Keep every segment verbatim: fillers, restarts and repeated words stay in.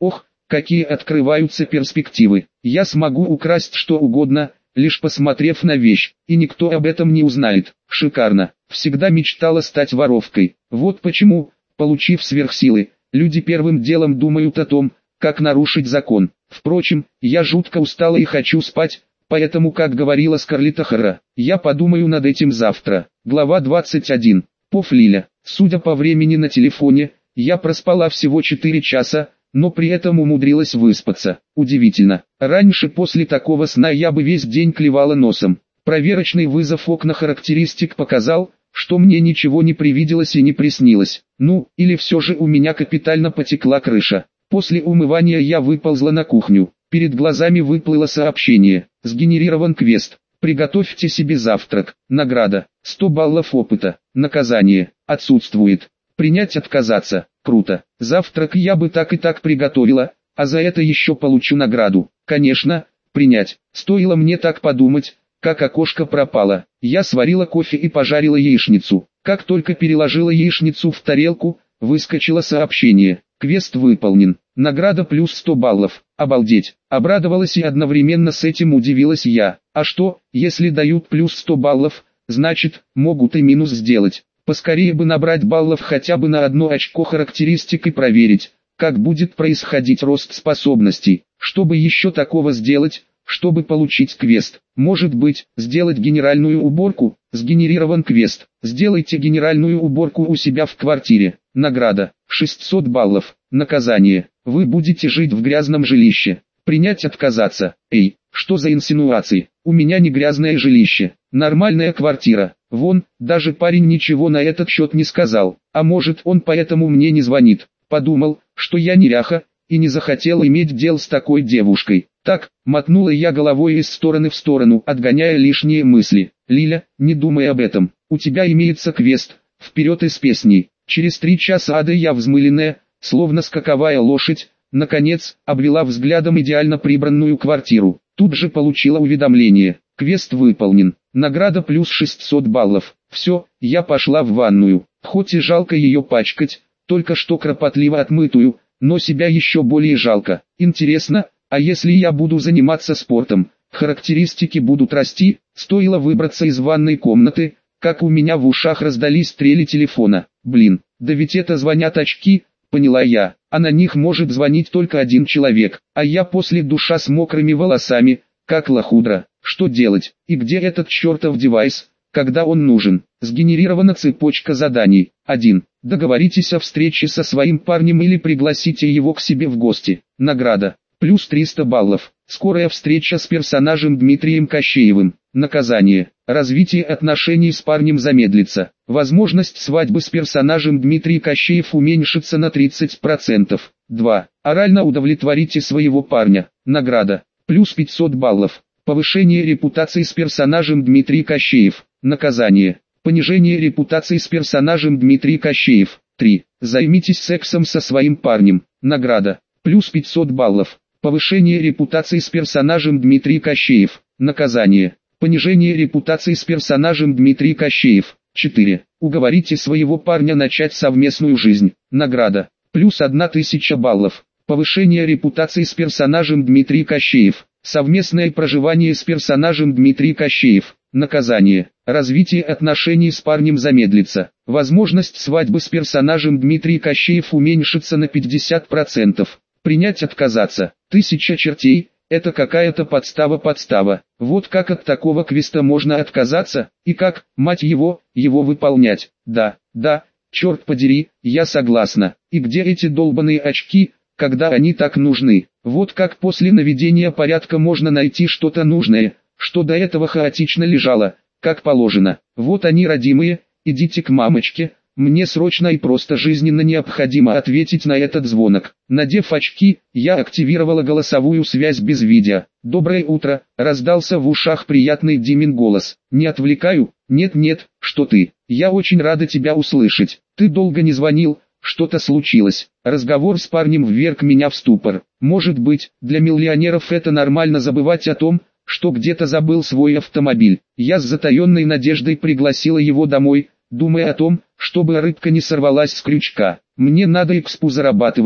Ох, какие открываются перспективы. Я смогу украсть что угодно, лишь посмотрев на вещь, и никто об этом не узнает. Шикарно. Всегда мечтала стать воровкой. Вот почему, получив сверхсилы, люди первым делом думают о том, как нарушить закон. Впрочем, я жутко устала и хочу спать, поэтому, как говорила Скарлетт О'Хара, я подумаю над этим завтра. Глава двадцать один. Пов Лиля. Судя по времени на телефоне, я проспала всего четыре часа, но при этом умудрилась выспаться. Удивительно. Раньше после такого сна я бы весь день клевала носом. Проверочный вызов окна характеристик показал, что мне ничего не привиделось и не приснилось. Ну, или все же у меня капитально потекла крыша. После умывания я выползла на кухню. Перед глазами выплыло сообщение. Сгенерирован квест. Приготовьте себе завтрак. Награда. сто баллов опыта. Наказание. Отсутствует. Принять, отказаться. Круто. Завтрак я бы так и так приготовила, а за это еще получу награду. Конечно, принять. Стоило мне так подумать, как окошко пропало. Я сварила кофе и пожарила яичницу. Как только переложила яичницу в тарелку, выскочило сообщение. Квест выполнен. Награда плюс сто баллов. Обалдеть. Обрадовалась и одновременно с этим удивилась я. А что, если дают плюс сто баллов, значит, могут и минус сделать. Поскорее бы набрать баллов хотя бы на одно очко характеристик и проверить, как будет происходить рост способностей. Чтобы еще такого сделать, чтобы получить квест. Может быть, сделать генеральную уборку. Сгенерирован квест. Сделайте генеральную уборку у себя в квартире. Награда. шестьсот баллов. Наказание. Вы будете жить в грязном жилище. Принять, отказаться. Эй, что за инсинуации? У меня не грязное жилище. Нормальная квартира. Вон, даже парень ничего на этот счет не сказал. А может, он поэтому мне не звонит. Подумал, что я неряха, и не захотел иметь дел с такой девушкой. Так, мотнула я головой из стороны в сторону, отгоняя лишние мысли. Лиля, не думай об этом. У тебя имеется квест. Вперед из песней. Через три часа ада я взмыленная, словно скаковая лошадь, наконец, обвела взглядом идеально прибранную квартиру. Тут же получила уведомление. Квест выполнен. Награда плюс шестьсот баллов. Все, я пошла в ванную. Хоть и жалко ее пачкать, только что кропотливо отмытую, но себя еще более жалко. Интересно, а если я буду заниматься спортом, характеристики будут расти? Стоило выбраться из ванной комнаты, как у меня в ушах раздались трели телефона. Блин, да ведь это звонят очки, поняла я, а на них может звонить только один человек, а я после душа с мокрыми волосами, как лохудра. Что делать? И где этот чертов девайс, когда он нужен? Сгенерирована цепочка заданий. один. Договоритесь о встрече со своим парнем или пригласите его к себе в гости. Награда. Плюс триста баллов. Скорая встреча с персонажем Дмитрием Кощеевым. Наказание. Развитие отношений с парнем замедлится. Возможность свадьбы с персонажем Дмитрий Кощеев уменьшится на тридцать процентов. два. Орально удовлетворите своего парня. Награда. Плюс пятьсот баллов. Повышение репутации с персонажем Дмитрий Кощеев. Наказание. Понижение репутации с персонажем Дмитрий Кощеев. три. Займитесь сексом со своим парнем. Награда. Плюс пятьсот баллов. Повышение репутации с персонажем Дмитрий Кощеев. Наказание. Понижение репутации с персонажем Дмитрий Кощеев. четыре. Уговорите своего парня начать совместную жизнь. Награда. Плюс тысяча баллов. Повышение репутации с персонажем Дмитрий Кощеев. Совместное проживание с персонажем Дмитрий Кощеев. Наказание. Развитие отношений с парнем замедлится. Возможность свадьбы с персонажем Дмитрий Кощеев уменьшится на пятьдесят процентов. Принять, отказаться. Тысяча чертей. Это какая-то подстава-подстава. Вот как от такого квеста можно отказаться, и как, мать его, его выполнять. Да, да, черт подери, я согласна. И где эти долбаные очки, когда они так нужны? Вот как после наведения порядка можно найти что-то нужное, что до этого хаотично лежало, как положено. Вот они, родимые, идите к мамочке. Мне срочно и просто жизненно необходимо ответить на этот звонок. Надев очки, я активировала голосовую связь без видео. «Доброе утро», — раздался в ушах приятный Димин голос. «Не отвлекаю?» «Нет-нет, что ты? Я очень рада тебя услышать. Ты долго не звонил, что-то случилось». Разговор с парнем вверг меня в ступор. Может быть, для миллионеров это нормально забывать о том, что где-то забыл свой автомобиль. Я с затаенной надеждой пригласила его домой, думая о том, чтобы рыбка не сорвалась с крючка. Мне надо экспу зарабатывать,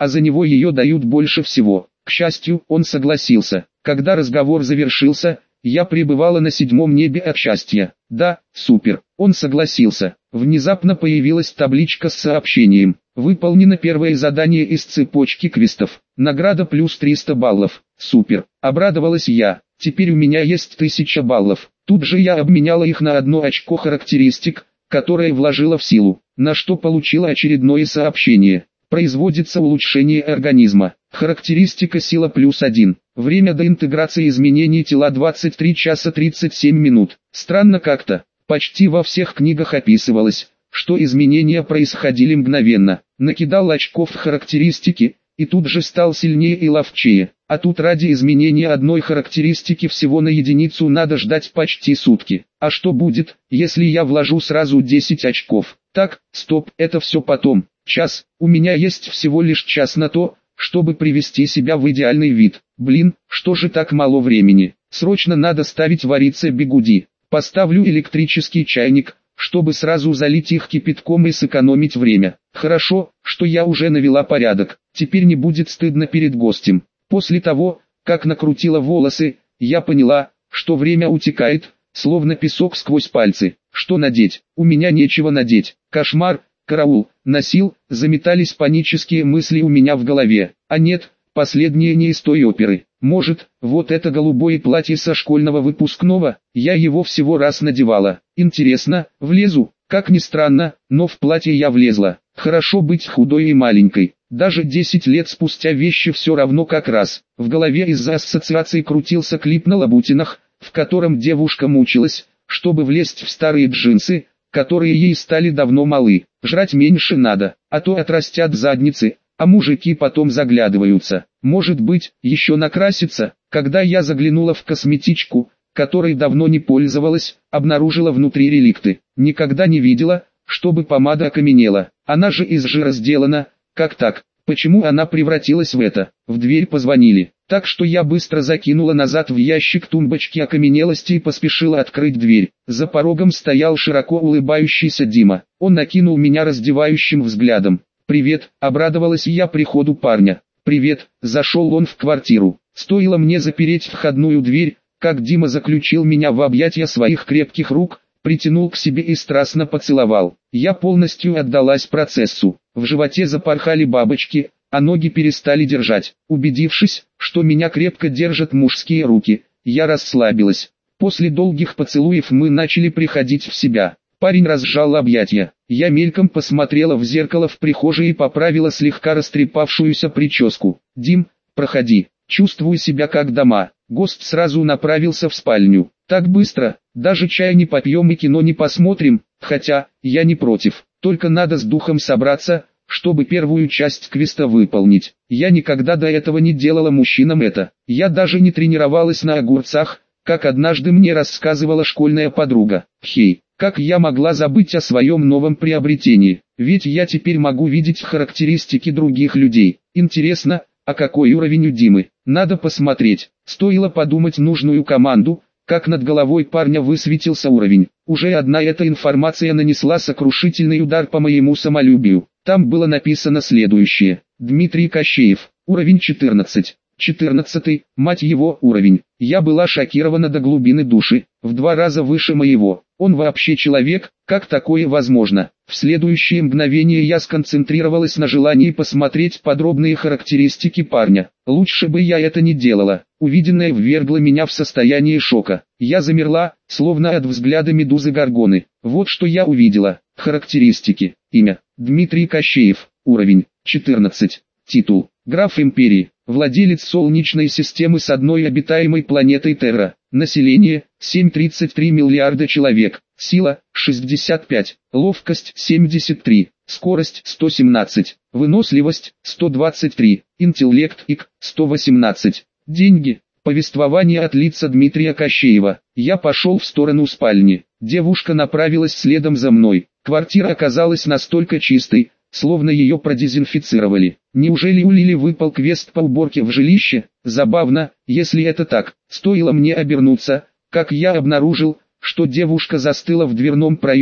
а за него ее дают больше всего. К счастью, он согласился. Когда разговор завершился, я пребывала на седьмом небе от счастья. Да, супер, он согласился. Внезапно появилась табличка с сообщением. Выполнено первое задание из цепочки квестов. Награда плюс триста баллов. Супер, обрадовалась я. Теперь у меня есть тысяча баллов. Тут же я обменяла их на одно очко характеристик, которое вложила в силу, на что получила очередное сообщение. Производится улучшение организма. Характеристика сила плюс один. Время до интеграции изменений тела двадцать три часа тридцать семь минут. Странно как-то. Почти во всех книгах описывалось, что изменения происходили мгновенно. Накидал очков в характеристики, и тут же стал сильнее и ловчее. А тут ради изменения одной характеристики всего на единицу надо ждать почти сутки. А что будет, если я вложу сразу десять очков? Так, стоп, это все потом. Час, у меня есть всего лишь час на то, чтобы привести себя в идеальный вид. Блин, что же так мало времени? Срочно надо ставить вариться бигуди. Поставлю электрический чайник, чтобы сразу залить их кипятком и сэкономить время. Хорошо, что я уже навела порядок. Теперь не будет стыдно перед гостем. После того, как накрутила волосы, я поняла, что время утекает, словно песок сквозь пальцы. Что надеть? У меня нечего надеть. Кошмар, караул, носил, заметались панические мысли у меня в голове. А нет, последнее не из той оперы. Может, вот это голубое платье со школьного выпускного, я его всего раз надевала. Интересно, влезу? Как ни странно, но в платье я влезла. Хорошо быть худой и маленькой. Даже десять лет спустя вещи все равно как раз. В голове из-за ассоциаций крутился клип на Лабутинах, в котором девушка мучилась, чтобы влезть в старые джинсы, которые ей стали давно малы. Жрать меньше надо, а то отрастят задницы, а мужики потом заглядываются. Может быть, еще накраситься? Когда я заглянула в косметичку, которой давно не пользовалась, обнаружила внутри реликты. Никогда не видела, чтобы помада окаменела. Она же из жира сделана. Как так? Почему она превратилась в это? В дверь позвонили. Так что я быстро закинула назад в ящик тумбочки окаменелости и поспешила открыть дверь. За порогом стоял широко улыбающийся Дима. Он накинул меня раздевающим взглядом. «Привет», — обрадовалась я приходу парня. «Привет», — зашел он в квартиру. Стоило мне запереть входную дверь, как Дима заключил меня в объятия своих крепких рук, притянул к себе и страстно поцеловал. Я полностью отдалась процессу. В животе запорхали бабочки, а ноги перестали держать. Убедившись, что меня крепко держат мужские руки, я расслабилась. После долгих поцелуев мы начали приходить в себя. Парень разжал объятия. Я мельком посмотрела в зеркало в прихожей и поправила слегка растрепавшуюся прическу. «Дим, проходи, чувствую себя как дома». Гость сразу направился в спальню. «Так быстро, даже чая не попьем и кино не посмотрим, хотя, я не против, только надо с духом собраться, чтобы первую часть квеста выполнить. Я никогда до этого не делала мужчинам это. Я даже не тренировалась на огурцах, как однажды мне рассказывала школьная подруга. Хей, как я могла забыть о своем новом приобретении? Ведь я теперь могу видеть характеристики других людей. Интересно, а какой уровень у Димы? Надо посмотреть». Стоило подумать нужную команду, как над головой парня высветился уровень. Уже одна эта информация нанесла сокрушительный удар по моему самолюбию. Там было написано следующее. Дмитрий Кощеев, уровень четырнадцать. четырнадцатый, мать его, уровень. Я была шокирована до глубины души, в два раза выше моего. Он вообще человек? Как такое возможно? В следующее мгновение я сконцентрировалась на желании посмотреть подробные характеристики парня. Лучше бы я это не делала. Увиденное ввергло меня в состояние шока. Я замерла, словно от взгляда медузы Горгоны. Вот что я увидела. Характеристики. Имя. Дмитрий Кощеев. Уровень. четырнадцать. Титул. Граф империи. Владелец Солнечной системы с одной обитаемой планетой Терра. Население – семь целых тридцать три миллиарда человек. Сила – шестьдесят пять. Ловкость – семьдесят три. Скорость – сто семнадцать. Выносливость – сто двадцать три. Интеллект ИК – сто восемнадцать. Деньги. Повествование от лица Дмитрия Кощеева. Я пошел в сторону спальни. Девушка направилась следом за мной. Квартира оказалась настолько чистой, словно ее продезинфицировали. Неужели у Лили выпал квест по уборке в жилище? Забавно, если это так. Стоило мне обернуться, как я обнаружил, что девушка застыла в дверном проеме,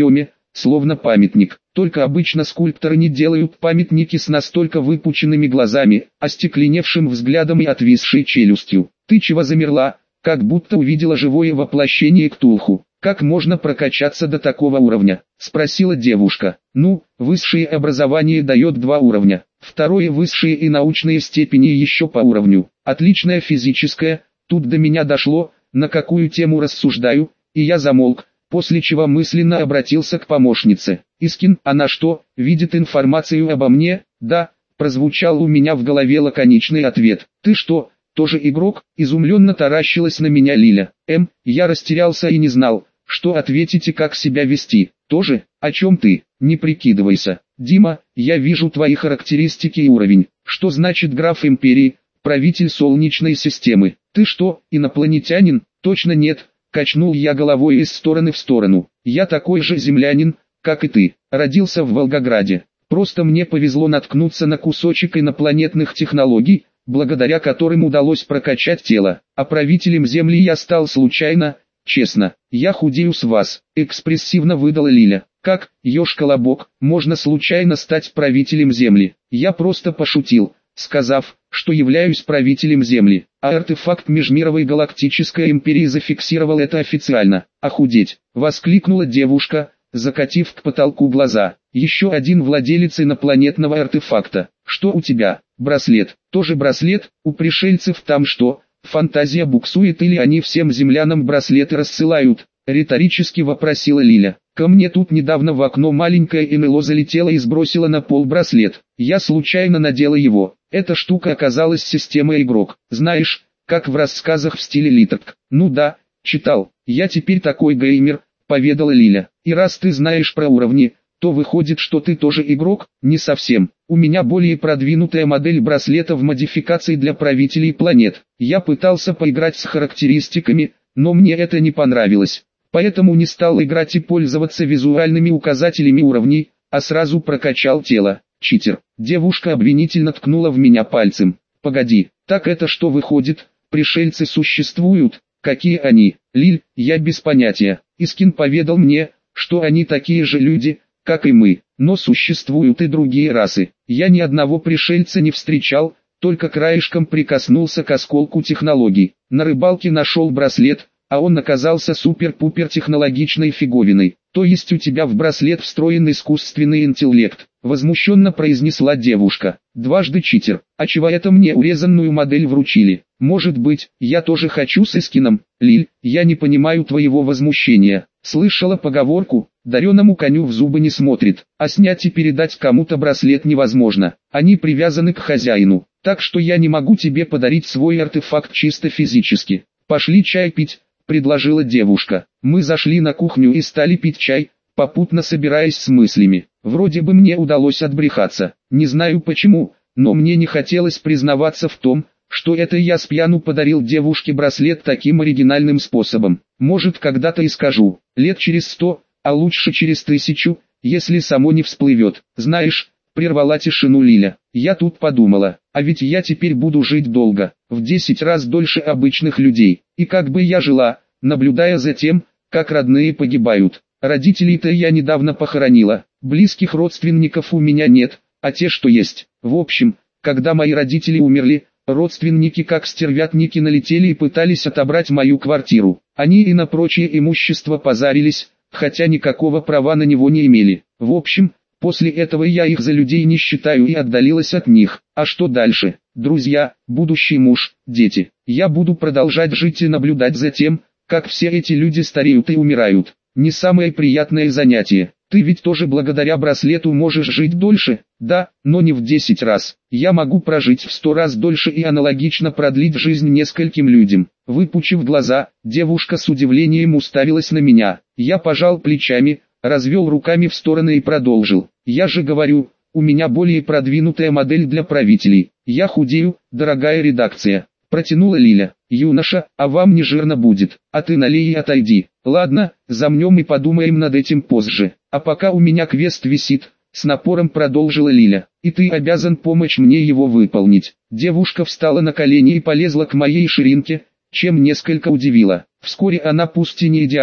словно памятник. Только обычно скульпторы не делают памятники с настолько выпученными глазами, остекленевшим взглядом и отвисшей челюстью. Ты чего замерла, как будто увидела живое воплощение Ктулху? Как можно прокачаться до такого уровня? Спросила девушка. Ну, высшее образование дает два уровня. Второе высшие и научные степени еще по уровню. Отличное физическое. Тут до меня дошло, на какую тему рассуждаю, и я замолк, после чего мысленно обратился к помощнице. Искин, она что, видит информацию обо мне? Да, прозвучал у меня в голове лаконичный ответ. Ты что, тоже игрок? Изумленно таращилась на меня Лиля. Эм, я растерялся и не знал, что ответить и как себя вести. Тоже? О чем ты? Не прикидывайся. Дима, я вижу твои характеристики и уровень. Что значит граф империи, правитель солнечной системы? Ты что, инопланетянин? Точно нет. Качнул я головой из стороны в сторону. Я такой же землянин, как и ты. Родился в Волгограде. Просто мне повезло наткнуться на кусочек инопланетных технологий, благодаря которым удалось прокачать тело. А правителем Земли я стал случайно, честно. Я худею с вас, экспрессивно выдала Лиля. Как, ёж-колобок, можно случайно стать правителем Земли? Я просто пошутил, сказав, что являюсь правителем Земли, а артефакт Межмировой Галактической Империи зафиксировал это официально. Охудеть, воскликнула девушка, закатив к потолку глаза. Еще один владелец инопланетного артефакта. Что у тебя? Браслет. Тоже браслет? У пришельцев там что? Фантазия буксует или они всем землянам браслеты рассылают? Риторически вопросила Лиля. Ко мне тут недавно в окно маленькое НЛО залетело и сбросило на пол браслет. Я случайно надела его. Эта штука оказалась системой игрок. Знаешь, как в рассказах в стиле Литок. Ну да, читал. Я теперь такой геймер, поведала Лиля. И раз ты знаешь про уровни, то выходит, что ты тоже игрок? Не совсем. У меня более продвинутая модель браслета в модификации для правителей планет. Я пытался поиграть с характеристиками, но мне это не понравилось. Поэтому не стал играть и пользоваться визуальными указателями уровней, а сразу прокачал тело. Читер. Девушка обвинительно ткнула в меня пальцем. Погоди, так это что выходит? Пришельцы существуют? Какие они? Лиль, я без понятия. Искин поведал мне, что они такие же люди, как и мы, но существуют и другие расы. Я ни одного пришельца не встречал, только краешком прикоснулся к осколку технологий. На рыбалке нашел браслет, а он оказался супер-пупер технологичной фиговиной. То есть у тебя в браслет встроен искусственный интеллект, возмущенно произнесла девушка. Дважды читер, а чего это мне урезанную модель вручили? Может быть, я тоже хочу с Искином? Лиль, я не понимаю твоего возмущения. Слышала поговорку, дареному коню в зубы не смотрит, а снять и передать кому-то браслет невозможно. Они привязаны к хозяину, так что я не могу тебе подарить свой артефакт чисто физически. Пошли чай пить, предложила девушка. Мы зашли на кухню и стали пить чай, попутно собираясь с мыслями. Вроде бы мне удалось отбрехаться, не знаю почему, но мне не хотелось признаваться в том, что это я с пьяну подарил девушке браслет таким оригинальным способом. Может, когда-то и скажу, лет через сто, а лучше через тысячу, если само не всплывет. Знаешь, прервала тишину Лиля. Я тут подумала, а ведь я теперь буду жить долго, в десять раз дольше обычных людей. И как бы я жила, наблюдая за тем, как родные погибают. Родителей-то я недавно похоронила, близких родственников у меня нет, а те, что есть. В общем, когда мои родители умерли, родственники как стервятники налетели и пытались отобрать мою квартиру. Они и на прочее имущество позарились, хотя никакого права на него не имели. В общем, после этого я их за людей не считаю и отдалилась от них. А что дальше? Друзья, будущий муж, дети. Я буду продолжать жить и наблюдать за тем, как все эти люди стареют и умирают. Не самое приятное занятие. Ты ведь тоже благодаря браслету можешь жить дольше? Да, но не в десять раз. Я могу прожить в сто раз дольше и аналогично продлить жизнь нескольким людям. Выпучив глаза, девушка с удивлением уставилась на меня. Я пожал плечами, развел руками в стороны и продолжил. Я же говорю, у меня более продвинутая модель для правителей. Я худею, дорогая редакция. Протянула Лиля. Юноша, а вам не жирно будет, а ты налей и отойди. Ладно, замнем и подумаем над этим позже. А пока у меня квест висит, с напором продолжила Лиля. И ты обязан помочь мне его выполнить. Девушка встала на колени и полезла к моей ширинке, чем несколько удивила. Вскоре она пусть и не идеально,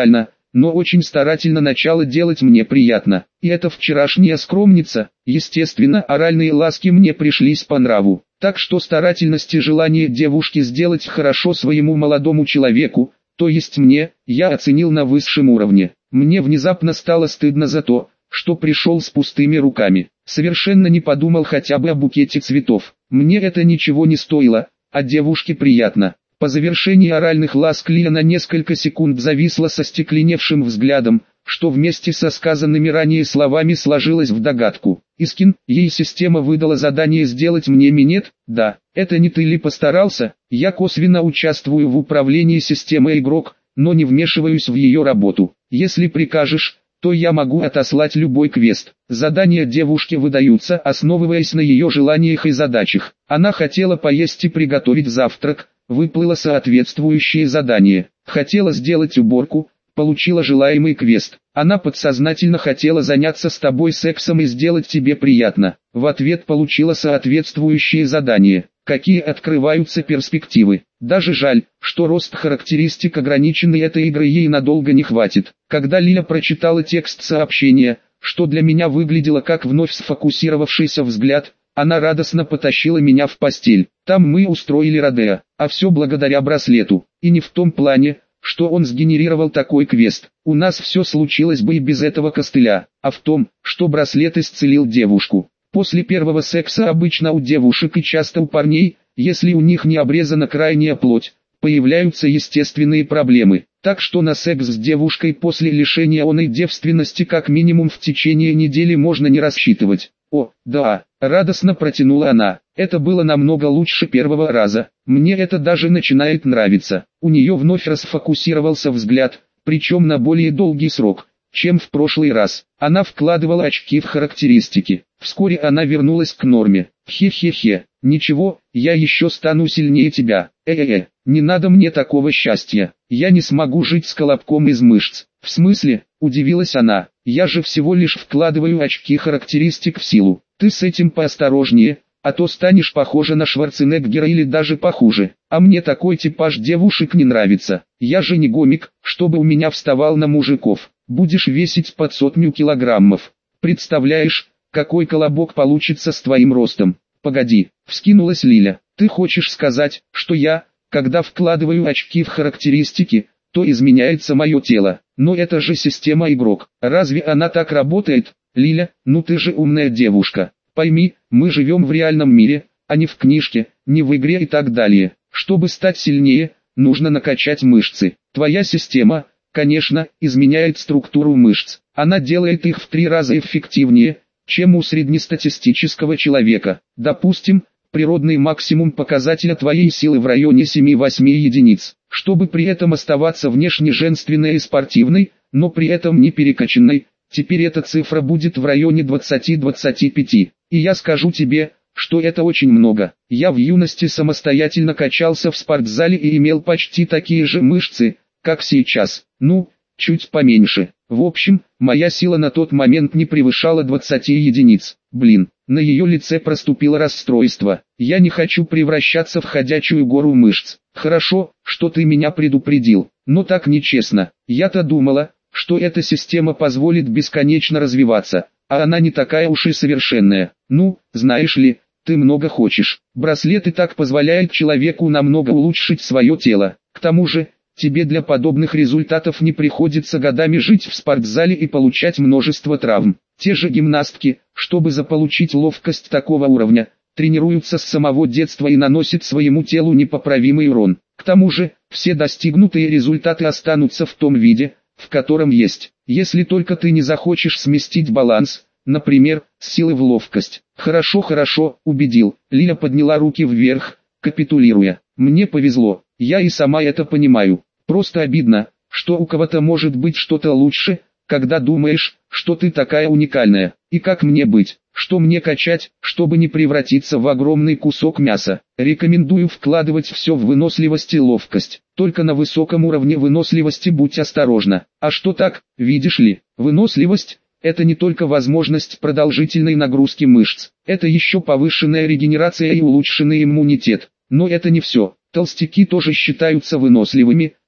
но очень старательно начала делать мне приятно. И эта вчерашняя скромница, естественно, оральные ласки мне пришлись по нраву. Так что старательность и желание девушки сделать хорошо своему молодому человеку, то есть мне, я оценил на высшем уровне. Мне внезапно стало стыдно за то, что пришел с пустыми руками. Совершенно не подумал хотя бы о букете цветов. Мне это ничего не стоило, а девушке приятно. По завершении оральных ласк Лия на несколько секунд зависла со стекленевшим взглядом, что вместе со сказанными ранее словами сложилось в догадку. Искин, ей система выдала задание сделать мне минет? Да. Это не ты ли постарался? Я косвенно участвую в управлении системой игрок, но не вмешиваюсь в ее работу. Если прикажешь, то я могу отослать любой квест. Задания девушке выдаются, основываясь на ее желаниях и задачах. Она хотела поесть и приготовить завтрак, выплыло соответствующее задание. Хотела сделать уборку, получила желаемый квест. Она подсознательно хотела заняться с тобой сексом и сделать тебе приятно. В ответ получила соответствующее задание. Какие открываются перспективы. Даже жаль, что рост характеристик ограниченный этой игры ей надолго не хватит. Когда Лиля прочитала текст сообщения, что для меня выглядело как вновь сфокусировавшийся взгляд, она радостно потащила меня в постель. Там мы устроили родео, а все благодаря браслету. И не в том плане, что он сгенерировал такой квест. У нас все случилось бы и без этого костыля, а в том, что браслет исцелил девушку. После первого секса обычно у девушек и часто у парней, если у них не обрезана крайняя плоть, появляются естественные проблемы. Так что на секс с девушкой после лишения оной девственности как минимум в течение недели можно не рассчитывать. О, да, радостно протянула она. Это было намного лучше первого раза. Мне это даже начинает нравиться. У нее вновь расфокусировался взгляд, причем на более долгий срок, чем в прошлый раз. Она вкладывала очки в характеристики. Вскоре она вернулась к норме. Хе-хе-хе, ничего, я еще стану сильнее тебя. Э-э-э, не надо мне такого счастья. Я не смогу жить с колобком из мышц. В смысле, удивилась она, я же всего лишь вкладываю очки характеристик в силу. Ты с этим поосторожнее, а то станешь похожа на Шварценеггера или даже похуже. А мне такой типаж девушек не нравится. Я же не гомик, чтобы у меня вставал на мужиков. Будешь весить под сотню килограммов. Представляешь, какой колобок получится с твоим ростом? Погоди, вскинулась Лиля. Ты хочешь сказать, что я, когда вкладываю очки в характеристики, то изменяется мое тело? Но это же система игрок. Разве она так работает? Лиля, ну ты же умная девушка. Пойми, мы живем в реальном мире, а не в книжке, не в игре и так далее. Чтобы стать сильнее, нужно накачать мышцы. Твоя система, конечно, изменяет структуру мышц. Она делает их в три раза эффективнее, чем у среднестатистического человека. Допустим, природный максимум показателя твоей силы в районе семи-восьми единиц. Чтобы при этом оставаться внешне женственной и спортивной, но при этом не перекачанной, теперь эта цифра будет в районе двадцати-двадцати пяти. И я скажу тебе, что это очень много. Я в юности самостоятельно качался в спортзале и имел почти такие же мышцы, как сейчас. Ну, чуть поменьше. В общем, моя сила на тот момент не превышала двадцати единиц. Блин, на ее лице проступило расстройство. Я не хочу превращаться в ходячую гору мышц. Хорошо, что ты меня предупредил, но так нечестно. Я-то думала, что эта система позволит бесконечно развиваться, а она не такая уж и совершенная. Ну, знаешь ли, ты много хочешь. Браслет и так позволяет человеку намного улучшить свое тело. К тому же, тебе для подобных результатов не приходится годами жить в спортзале и получать множество травм. Те же гимнастки, чтобы заполучить ловкость такого уровня, тренируются с самого детства и наносят своему телу непоправимый урон. К тому же, все достигнутые результаты останутся в том виде, в котором есть. Если только ты не захочешь сместить баланс, например, с силы в ловкость. Хорошо, хорошо, убедил. Лиля подняла руки вверх, капитулируя. Мне повезло, я и сама это понимаю. Просто обидно, что у кого-то может быть что-то лучше, когда думаешь, что ты такая уникальная. И как мне быть? Что мне качать, чтобы не превратиться в огромный кусок мяса? Рекомендую вкладывать все в выносливость и ловкость. Только на высоком уровне выносливости будь осторожна. А что так, видишь ли, выносливость – это не только возможность продолжительной нагрузки мышц. Это еще повышенная регенерация и улучшенный иммунитет. Но это не все. Толстяки тоже считаются выносливыми,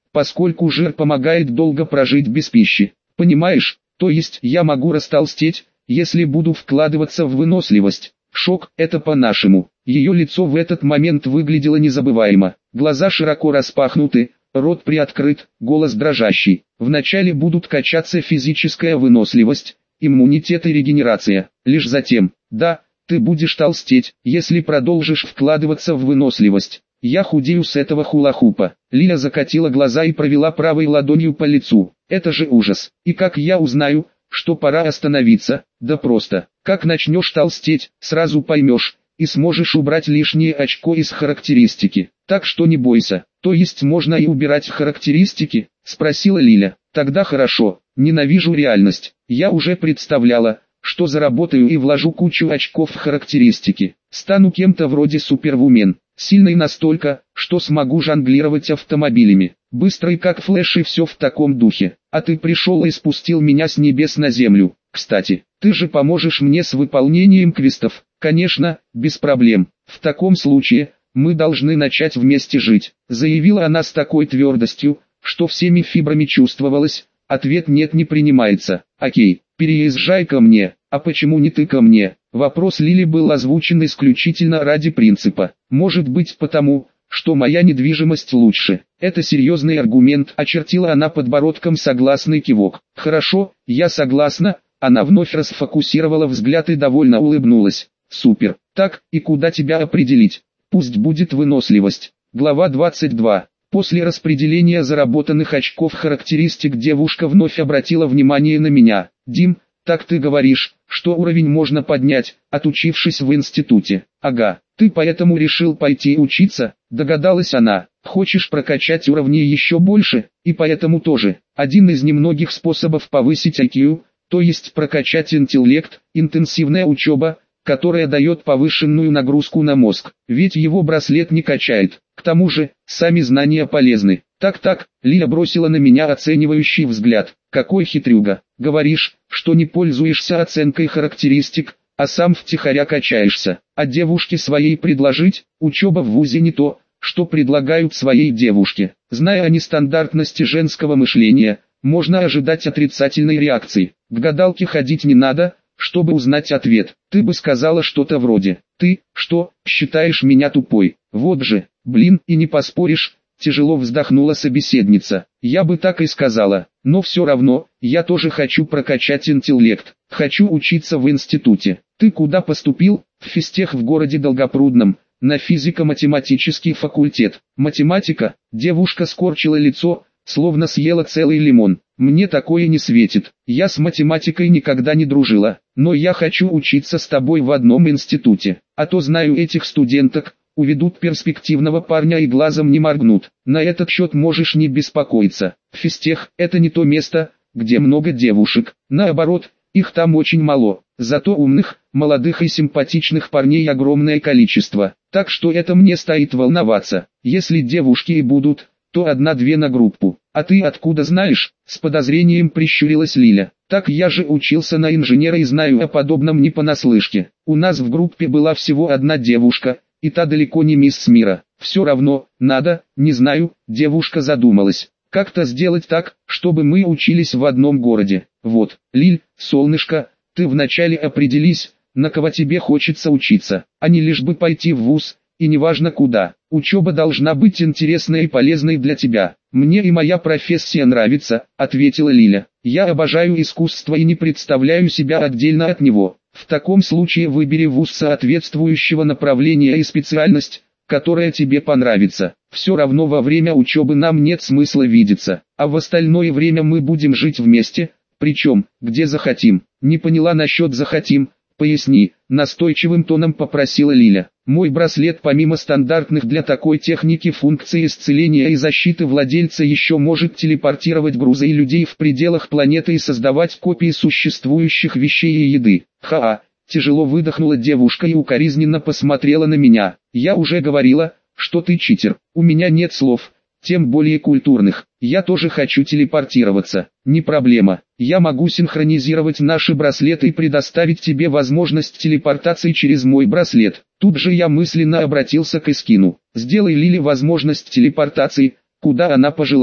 поскольку жир помогает долго прожить без пищи. Понимаешь, то есть я могу растолстеть, если буду вкладываться в выносливость. Шок, это по-нашему. Ее лицо в этот момент выглядело незабываемо. Глаза широко распахнуты, рот приоткрыт, голос дрожащий. Вначале будут качаться физическая выносливость, иммунитет и регенерация. Лишь затем, да, ты будешь толстеть, если продолжишь вкладываться в выносливость. Я худею с этого хула-хупа. Лиля закатила глаза и провела правой ладонью по лицу. Это же ужас. И как я узнаю, что пора остановиться? Да просто. Как начнешь толстеть, сразу поймешь, и сможешь убрать лишнее очко из характеристики. Так что не бойся. То есть можно и убирать характеристики? Спросила Лиля. Тогда хорошо. Ненавижу реальность. Я уже представляла, что заработаю и вложу кучу очков в характеристики. Стану кем-то вроде супервумен. Сильной настолько, что смогу жонглировать автомобилями. Быстрый как флэш и все в таком духе. А ты пришел и спустил меня с небес на землю. Кстати, ты же поможешь мне с выполнением квестов. Конечно, без проблем. В таком случае, мы должны начать вместе жить. Заявила она с такой твердостью, что всеми фибрами чувствовалось. Ответ нет, не принимается. Окей, переезжай ко мне. А почему не ты ко мне? Вопрос Лили был озвучен исключительно ради принципа. Может быть потому, что моя недвижимость лучше. Это серьезный аргумент, очертила она подбородком согласный кивок. Хорошо, я согласна. Она вновь расфокусировала взгляд и довольно улыбнулась. Супер. Так, и куда тебя определить? Пусть будет выносливость. Глава двадцать два. После распределения заработанных очков характеристик девушка вновь обратила внимание на меня. Дим, так ты говоришь, что уровень можно поднять, отучившись в институте. Ага, ты поэтому решил пойти учиться, догадалась она. Хочешь прокачать уровни еще больше, и поэтому тоже. Один из немногих способов повысить ай кью, то есть прокачать интеллект, интенсивная учеба, которая дает повышенную нагрузку на мозг, ведь его браслет не качает. К тому же, сами знания полезны. Так-так, Лиля бросила на меня оценивающий взгляд. Какой хитрюга. Говоришь, что не пользуешься оценкой характеристик, а сам втихаря качаешься. А девушке своей предложить, учеба в вузе не то, что предлагают своей девушке. Зная о нестандартности женского мышления, можно ожидать отрицательной реакции. К гадалке ходить не надо, чтобы узнать ответ. Ты бы сказала что-то вроде: «Ты, что, считаешь меня тупой?» Вот же, блин, и не поспоришь, тяжело вздохнула собеседница. Я бы так и сказала, но все равно, я тоже хочу прокачать интеллект. Хочу учиться в институте. Ты куда поступил? В физтех в городе Долгопрудном, на физико-математический факультет. Математика? Девушка скорчила лицо, словно съела целый лимон. Мне такое не светит. Я с математикой никогда не дружила, но я хочу учиться с тобой в одном институте. А то знаю этих студенток, уведут перспективного парня и глазом не моргнут. На этот счет можешь не беспокоиться. Физтех – это не то место, где много девушек. Наоборот, их там очень мало. Зато умных, молодых и симпатичных парней огромное количество. Так что это мне стоит волноваться. Если девушки и будут, то одна-две на группу. А ты откуда знаешь? С подозрением прищурилась Лиля. Так я же учился на инженера и знаю о подобном не понаслышке. У нас в группе была всего одна девушка, и та далеко не мисс мира. Все равно, надо, не знаю, девушка задумалась. Как-то сделать так, чтобы мы учились в одном городе. Вот, Лиль, солнышко, ты вначале определись, на кого тебе хочется учиться, а не лишь бы пойти в вуз, и неважно куда. Учеба должна быть интересной и полезной для тебя. Мне и моя профессия нравится, ответила Лиля. Я обожаю искусство и не представляю себя отдельно от него. В таком случае выбери вуз соответствующего направления и специальность, которая тебе понравится. Все равно во время учебы нам нет смысла видеться, а в остальное время мы будем жить вместе, причем, где захотим. Не поняла насчет захотим, поясни, настойчивым тоном попросила Лиля. Мой браслет помимо стандартных для такой техники функций исцеления и защиты владельца еще может телепортировать грузы и людей в пределах планеты и создавать копии существующих вещей и еды. Ха-а, тяжело выдохнула девушка и укоризненно посмотрела на меня. Я уже говорила, что ты читер. У меня нет слов, тем более культурных. Я тоже хочу телепортироваться. Не проблема. Я могу синхронизировать наши браслеты и предоставить тебе возможность телепортации через мой браслет. Тут же я мысленно обратился к Искину. Сделай Лиле возможность телепортации, куда она пожелает.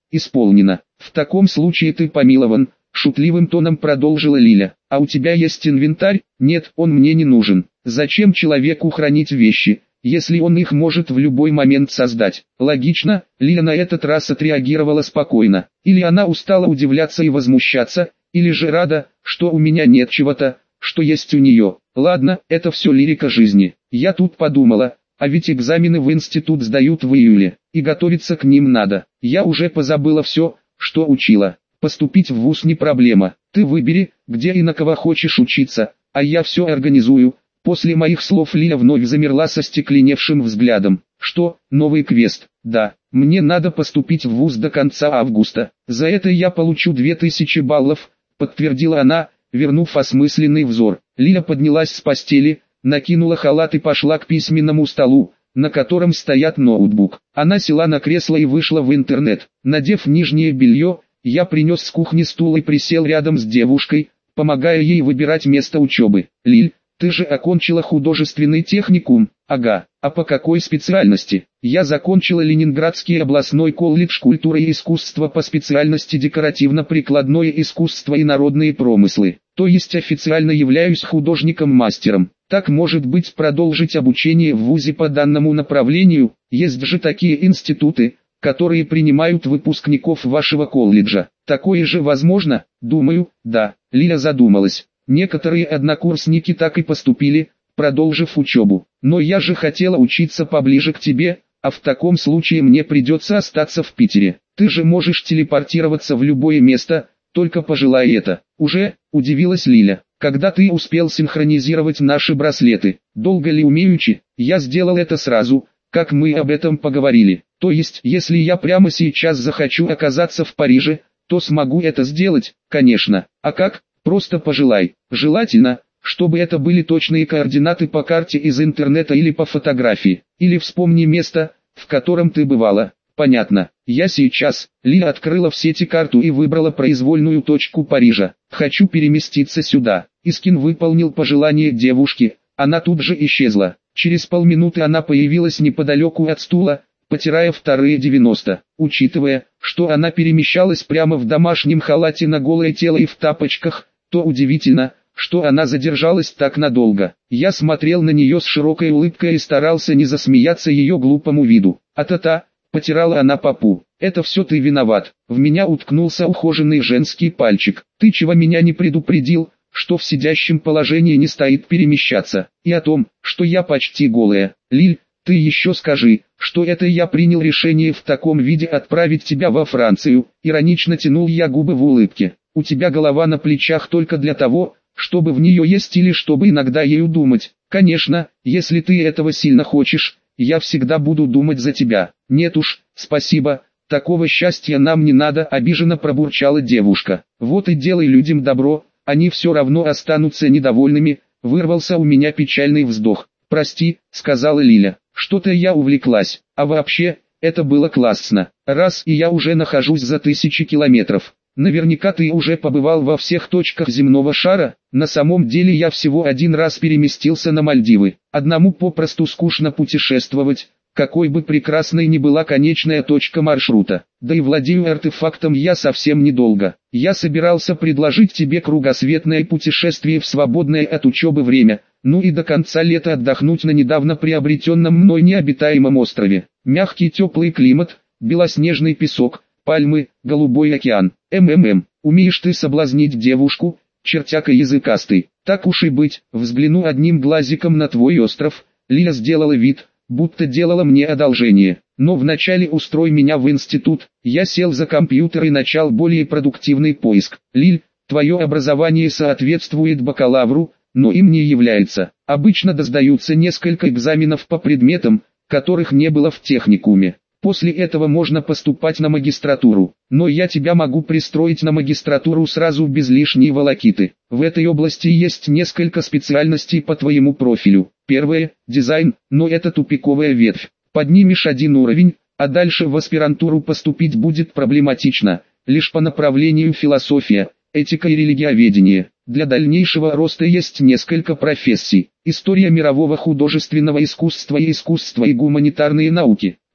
исполнено. В таком случае ты помилован, шутливым тоном продолжила Лиля. А у тебя есть инвентарь? Нет, он мне не нужен. Зачем человеку хранить вещи, если он их может в любой момент создать? Логично, Лиля на этот раз отреагировала спокойно. Или она устала удивляться и возмущаться, или же рада, что у меня нет чего-то, что есть у нее. Ладно, это все лирика жизни. Я тут подумала, а ведь экзамены в институт сдают в июле, и готовиться к ним надо. Я уже позабыла все, что учила. Поступить в вуз не проблема. Ты выбери, где и на кого хочешь учиться, а я все организую. После моих слов Лиля вновь замерла со стекленевшим взглядом. Что, новый квест? Да, мне надо поступить в вуз до конца августа. За это я получу две тысячи баллов, подтвердила она, вернув осмысленный взор. Лиля поднялась с постели, накинула халат и пошла к письменному столу, на котором стоят ноутбук. Она села на кресло и вышла в интернет. Надев нижнее белье, я принес с кухни стул и присел рядом с девушкой, помогая ей выбирать место учебы. Лиль, ты же окончила художественный техникум? Ага, а по какой специальности? Я закончила Ленинградский областной колледж культуры и искусства по специальности декоративно-прикладное искусство и народные промыслы. То есть официально являюсь художником-мастером. Так, может быть, продолжить обучение в вузе по данному направлению? Есть же такие институты, которые принимают выпускников вашего колледжа. Такое же возможно? Думаю, да. Лиля задумалась. Некоторые однокурсники так и поступили, продолжив учебу. Но я же хотела учиться поближе к тебе, а в таком случае мне придется остаться в Питере. Ты же можешь телепортироваться в любое место, только пожелай это. Уже, удивилась Лиля. Когда ты успел синхронизировать наши браслеты? Долго ли умеючи? Я сделал это сразу, как мы об этом поговорили. То есть, если я прямо сейчас захочу оказаться в Париже, то смогу это сделать, конечно. А как? Просто пожелай. Желательно, чтобы это были точные координаты по карте из интернета или по фотографии. Или вспомни место, в котором ты бывала. Понятно. Я сейчас. Лиля открыла в сети карту и выбрала произвольную точку Парижа. Хочу переместиться сюда. Искин выполнил пожелание девушки. Она тут же исчезла. Через полминуты она появилась неподалеку от стула, потирая вторые девяносто. Учитывая, что она перемещалась прямо в домашнем халате на голое тело и в тапочках, то удивительно, что она задержалась так надолго. Я смотрел на нее с широкой улыбкой и старался не засмеяться ее глупому виду. А-та-та, потирала она попу. Это все ты виноват. В меня уткнулся ухоженный женский пальчик. Ты чего меня не предупредил, что в сидящем положении не стоит перемещаться, и о том, что я почти голая. Лиль, ты еще скажи, что это я принял решение в таком виде отправить тебя во Францию. Иронично тянул я губы в улыбке. У тебя голова на плечах только для того, чтобы в нее есть или чтобы иногда ею думать. Конечно, если ты этого сильно хочешь, я всегда буду думать за тебя. Нет уж, спасибо, такого счастья нам не надо, обиженно пробурчала девушка. Вот и делай людям добро, они все равно останутся недовольными. Вырвался у меня печальный вздох. Прости, сказала Лиля, что-то я увлеклась, а вообще, это было классно. Раз и я уже нахожусь за тысячи километров. Наверняка ты уже побывал во всех точках земного шара. На самом деле я всего один раз переместился на Мальдивы. Одному попросту скучно путешествовать, какой бы прекрасной ни была конечная точка маршрута. Да и владею артефактом я совсем недолго. Я собирался предложить тебе кругосветное путешествие в свободное от учебы время, ну и до конца лета отдохнуть на недавно приобретенном мной необитаемом острове. Мягкий теплый климат, белоснежный песок, пальмы, голубой океан. МММ, умеешь ты соблазнить девушку, чертяка языкастый. Так уж и быть, взгляну одним глазиком на твой остров. Лиля сделала вид, будто делала мне одолжение. Но вначале устрой меня в институт. Я сел за компьютер и начал более продуктивный поиск. Лиль, твое образование соответствует бакалавру, но им не является. Обычно досдаются несколько экзаменов по предметам, которых не было в техникуме. После этого можно поступать на магистратуру, но я тебя могу пристроить на магистратуру сразу без лишней волокиты. В этой области есть несколько специальностей по твоему профилю. Первое – дизайн, но это тупиковая ветвь. Поднимешь один уровень, а дальше в аспирантуру поступить будет проблематично, лишь по направлению философия, этика и религиоведение. Для дальнейшего роста есть несколько профессий: история мирового художественного искусства и искусства и гуманитарные науки.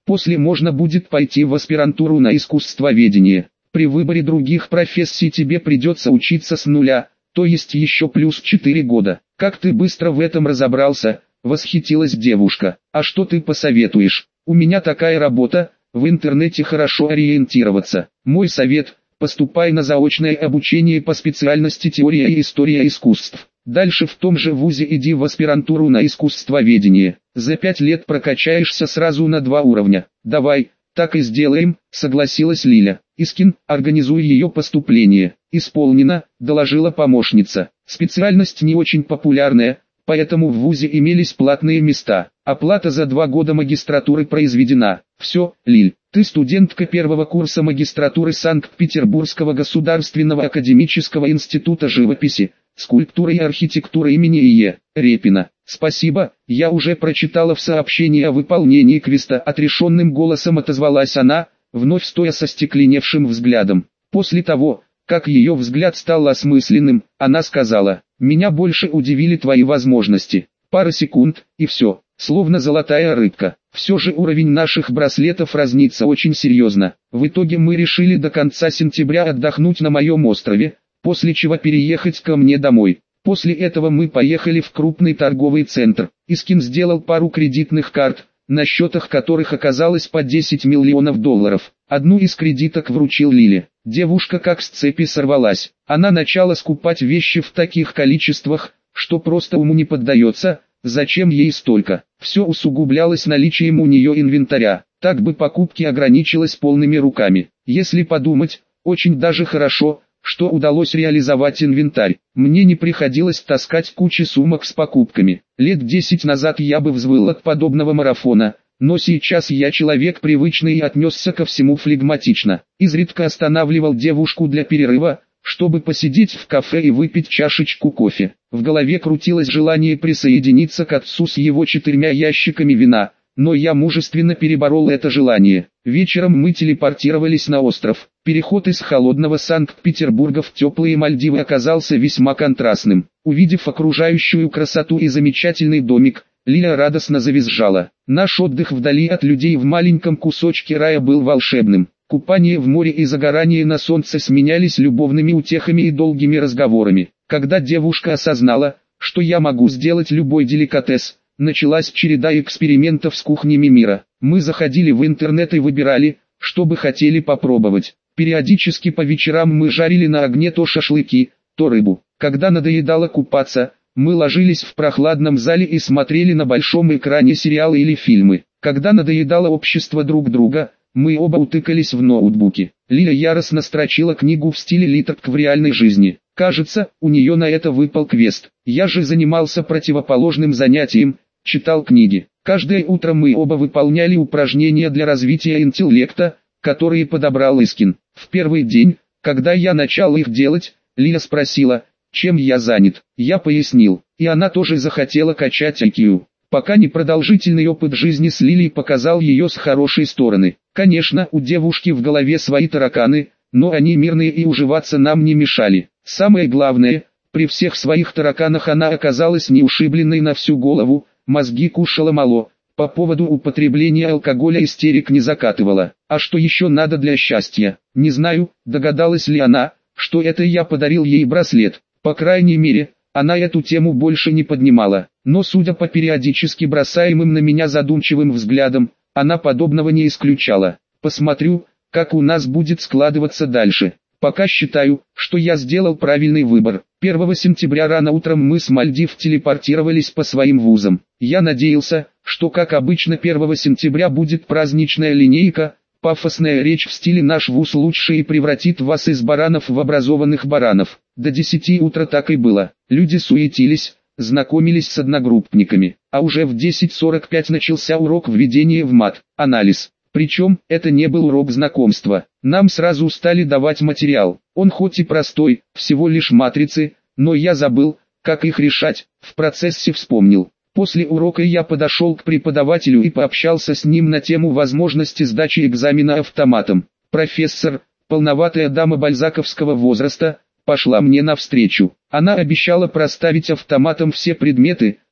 После можно будет пойти в аспирантуру на искусствоведение. При выборе других профессий тебе придется учиться с нуля, то есть еще плюс четыре года. Как ты быстро в этом разобрался, восхитилась девушка. А что ты посоветуешь? У меня такая работа, в интернете хорошо ориентироваться. Мой совет – поступай на заочное обучение по специальности теория и история искусств. Дальше в том же вузе иди в аспирантуру на искусствоведение. За пять лет прокачаешься сразу на два уровня. Давай, так и сделаем, согласилась Лиля. Искин, организуй ее поступление. Исполнено, доложила помощница. Специальность не очень популярная, поэтому в вузе имелись платные места. Оплата за два года магистратуры произведена. Все, Лиль, ты студентка первого курса магистратуры Санкт-Петербургского государственного академического института живописи, скульптуры и архитектуры имени И Е Репина. Спасибо, я уже прочитала в сообщении о выполнении квеста. Отрешенным голосом отозвалась она, вновь стоя со стекленевшим взглядом. После того, как ее взгляд стал осмысленным, она сказала: «Меня больше удивили твои возможности. Пара секунд, и все, словно золотая рыбка. Все же уровень наших браслетов разнится очень серьезно. В итоге мы решили до конца сентября отдохнуть на моем острове, после чего переехать ко мне домой. После этого мы поехали в крупный торговый центр. Искин сделал пару кредитных карт, на счетах которых оказалось по десять миллионов долларов. Одну из кредиток вручил Лиле. Девушка как с цепи сорвалась. Она начала скупать вещи в таких количествах, что просто уму не поддается. Зачем ей столько? Все усугублялось наличием у нее инвентаря. Так бы покупки ограничилась полными руками. Если подумать, очень даже хорошо, что удалось реализовать инвентарь. Мне не приходилось таскать кучи сумок с покупками. Лет десять назад я бы взвыл от подобного марафона, но сейчас я человек привычный и отнесся ко всему флегматично. Изредка останавливал девушку для перерыва, чтобы посидеть в кафе и выпить чашечку кофе. В голове крутилось желание присоединиться к отцу с его четырьмя ящиками вина, но я мужественно переборол это желание. Вечером мы телепортировались на остров. Переход из холодного Санкт-Петербурга в теплые Мальдивы оказался весьма контрастным. Увидев окружающую красоту и замечательный домик, Лиля радостно завизжала. Наш отдых вдали от людей в маленьком кусочке рая был волшебным. Купание в море и загорание на солнце сменялись любовными утехами и долгими разговорами. Когда девушка осознала, что я могу сделать любой деликатес, началась череда экспериментов с кухнями мира. Мы заходили в интернет и выбирали, что бы хотели попробовать. Периодически по вечерам мы жарили на огне то шашлыки, то рыбу. Когда надоедало купаться, мы ложились в прохладном зале и смотрели на большом экране сериалы или фильмы. Когда надоедало общество друг друга, мы оба утыкались в ноутбуки. Лиля яростно строчила книгу в стиле литок в реальной жизни. Кажется, у нее на это выпал квест. Я же занимался противоположным занятием, читал книги. Каждое утро мы оба выполняли упражнения для развития интеллекта, которые подобрал Искин. В первый день, когда я начал их делать, Лиля спросила, чем я занят. Я пояснил, и она тоже захотела качать ай кью. Пока непродолжительный опыт жизни с Лилией показал ее с хорошей стороны. Конечно, у девушки в голове свои тараканы, но они мирные и уживаться нам не мешали. Самое главное, при всех своих тараканах она оказалась не ушибленной на всю голову, мозги кушала мало, по поводу употребления алкоголя истерик не закатывала. А что еще надо для счастья? Не знаю, догадалась ли она, что это я подарил ей браслет. По крайней мере, она эту тему больше не поднимала. Но судя по периодически бросаемым на меня задумчивым взглядам, она подобного не исключала. Посмотрю, как у нас будет складываться дальше. Пока считаю, что я сделал правильный выбор. первого сентября рано утром мы с Мальдив телепортировались по своим вузам. Я надеялся, что как обычно первого сентября будет праздничная линейка, пафосная речь в стиле «наш вуз лучше» и превратит вас из баранов в образованных баранов. До десяти утра так и было. Люди суетились, знакомились с одногруппниками, а уже в десять сорок пять начался урок введения в мат-анализ. Причем, это не был урок знакомства. Нам сразу стали давать материал. Он хоть и простой, всего лишь матрицы, но я забыл, как их решать, в процессе вспомнил. После урока я подошел к преподавателю и пообщался с ним на тему возможности сдачи экзамена автоматом. Профессор, полноватая дама бальзаковского возраста, пошла мне навстречу. Она обещала проставить автоматом все предметы,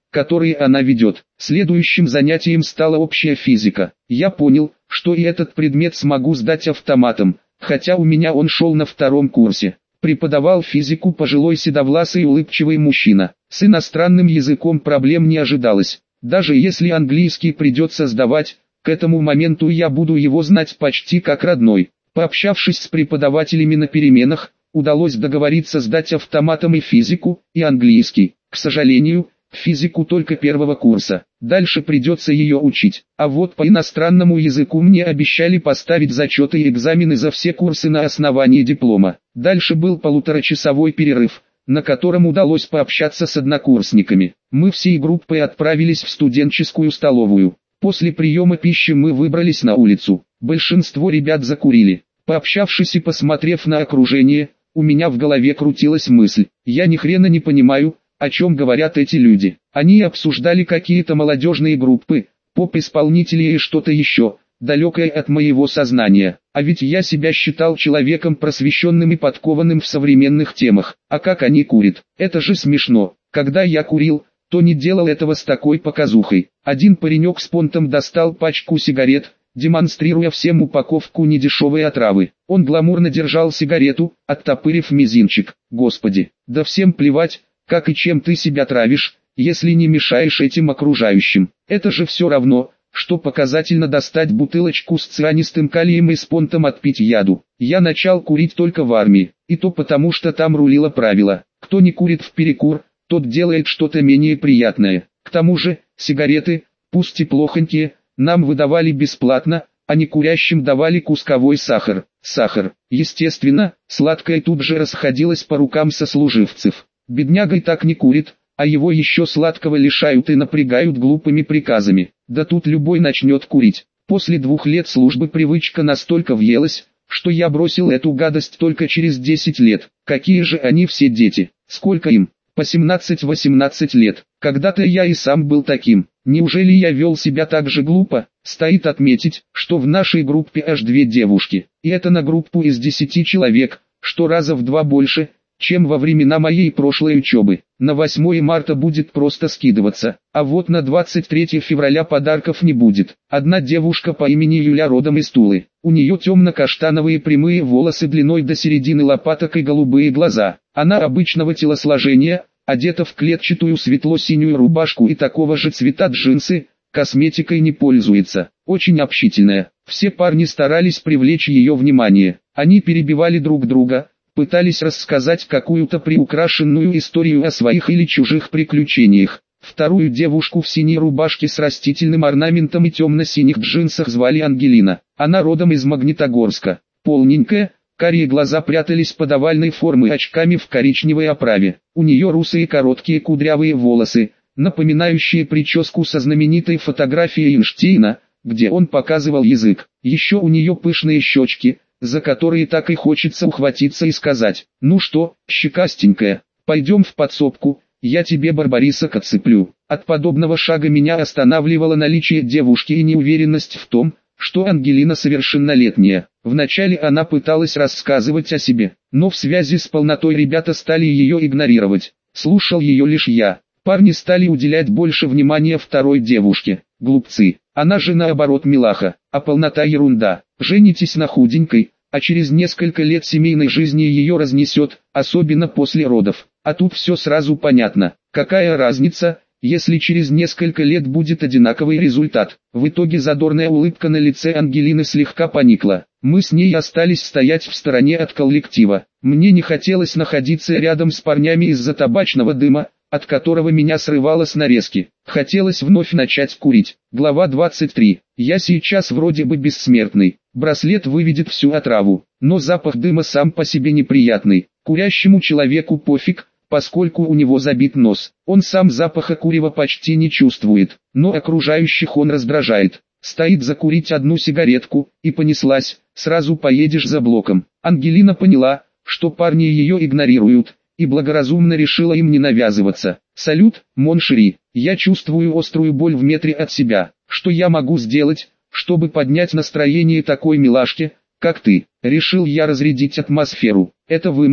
которые она ведет. Следующим занятием стала общая физика. Я понял, что и этот предмет смогу сдать автоматом, хотя у меня он шел на втором курсе. Преподавал физику пожилой седовласый улыбчивый мужчина. С иностранным языком проблем не ожидалось. Даже если английский придется сдавать, к этому моменту я буду его знать почти как родной. Пообщавшись с преподавателями на переменах, удалось договориться сдать автоматом и физику, и английский. К сожалению, физику только первого курса, дальше придется ее учить. А вот по иностранному языку мне обещали поставить зачеты и экзамены за все курсы на основании диплома. Дальше был полуторачасовой перерыв, на котором удалось пообщаться с однокурсниками. Мы всей группой отправились в студенческую столовую. После приема пищи мы выбрались на улицу. Большинство ребят закурили. Пообщавшись и посмотрев на окружение, у меня в голове крутилась мысль: я ни хрена не понимаю, о чем говорят эти люди. Они обсуждали какие-то молодежные группы, поп-исполнители и что-то еще, далекое от моего сознания. А ведь я себя считал человеком просвещенным и подкованным в современных темах. А как они курят? Это же смешно. Когда я курил, то не делал этого с такой показухой. Один паренек с понтом достал пачку сигарет, демонстрируя всем упаковку недешевой отравы. Он гламурно держал сигарету, оттопырив мизинчик. Господи, да всем плевать, как и чем ты себя травишь, если не мешаешь этим окружающим. Это же все равно, что показательно достать бутылочку с цианистым калием и с понтом отпить яду. Я начал курить только в армии, и то потому, что там рулило правило: кто не курит в перекур, тот делает что-то менее приятное. К тому же, сигареты, пусть и плохонькие, нам выдавали бесплатно, а не курящим давали кусковой сахар. Сахар, естественно, сладкое тут же расходилось по рукам сослуживцев. Бедняга и так не курит, а его еще сладкого лишают и напрягают глупыми приказами. Да тут любой начнет курить. После двух лет службы привычка настолько въелась, что я бросил эту гадость только через десять лет. Какие же они все дети? Сколько им? По семнадцать-восемнадцать лет. Когда-то я и сам был таким. Неужели я вел себя так же глупо? Стоит отметить, что в нашей группе аж две девушки. И это на группу из десяти человек, что раза в два больше, чем во времена моей прошлой учебы. На восьмое марта будет просто скидываться, а вот на двадцать третье февраля подарков не будет. Одна девушка по имени Юля родом из Тулы. У нее темно-каштановые прямые волосы длиной до середины лопаток и голубые глаза. Она обычного телосложения, одета в клетчатую светло-синюю рубашку и такого же цвета джинсы, косметикой не пользуется. Очень общительная. Все парни старались привлечь ее внимание. Они перебивали друг друга, пытались рассказать какую-то приукрашенную историю о своих или чужих приключениях. Вторую девушку в синей рубашке с растительным орнаментом и темно-синих джинсах звали Ангелина. Она родом из Магнитогорска. Полненькая, карие глаза прятались под овальной формы очками в коричневой оправе. У нее русые короткие кудрявые волосы, напоминающие прическу со знаменитой фотографией Эйнштейна, где он показывал язык. Еще у нее пышные щечки, за которые так и хочется ухватиться и сказать: «Ну что, щекастенькая, пойдем в подсобку, я тебе барбарисок отцеплю». От подобного шага меня останавливало наличие девушки и неуверенность в том, что Ангелина совершеннолетняя. Вначале она пыталась рассказывать о себе, но в связи с полнотой ребята стали ее игнорировать. Слушал ее лишь я. Парни стали уделять больше внимания второй девушке. Глупцы. Она же наоборот милаха, а полнота ерунда. Женитесь на худенькой, а через несколько лет семейной жизни ее разнесет, особенно после родов. А тут все сразу понятно. Какая разница, если через несколько лет будет одинаковый результат? В итоге задорная улыбка на лице Ангелины слегка поникла. Мы с ней остались стоять в стороне от коллектива. Мне не хотелось находиться рядом с парнями из-за табачного дыма, от которого меня срывало с нарезки. Хотелось вновь начать курить. Глава двадцать три. Я сейчас вроде бы бессмертный. Браслет выведет всю отраву, но запах дыма сам по себе неприятный. Курящему человеку пофиг, поскольку у него забит нос. Он сам запаха курева почти не чувствует, но окружающих он раздражает. Стоит закурить одну сигаретку, и понеслась, сразу поедешь за блоком. Ангелина поняла, что парни ее игнорируют, и благоразумно решила им не навязываться. «Салют, Моншери, я чувствую острую боль в метре от себя. Что я могу сделать, чтобы поднять настроение такой милашки, как ты?» Решил я разрядить атмосферу. «Это вы мне,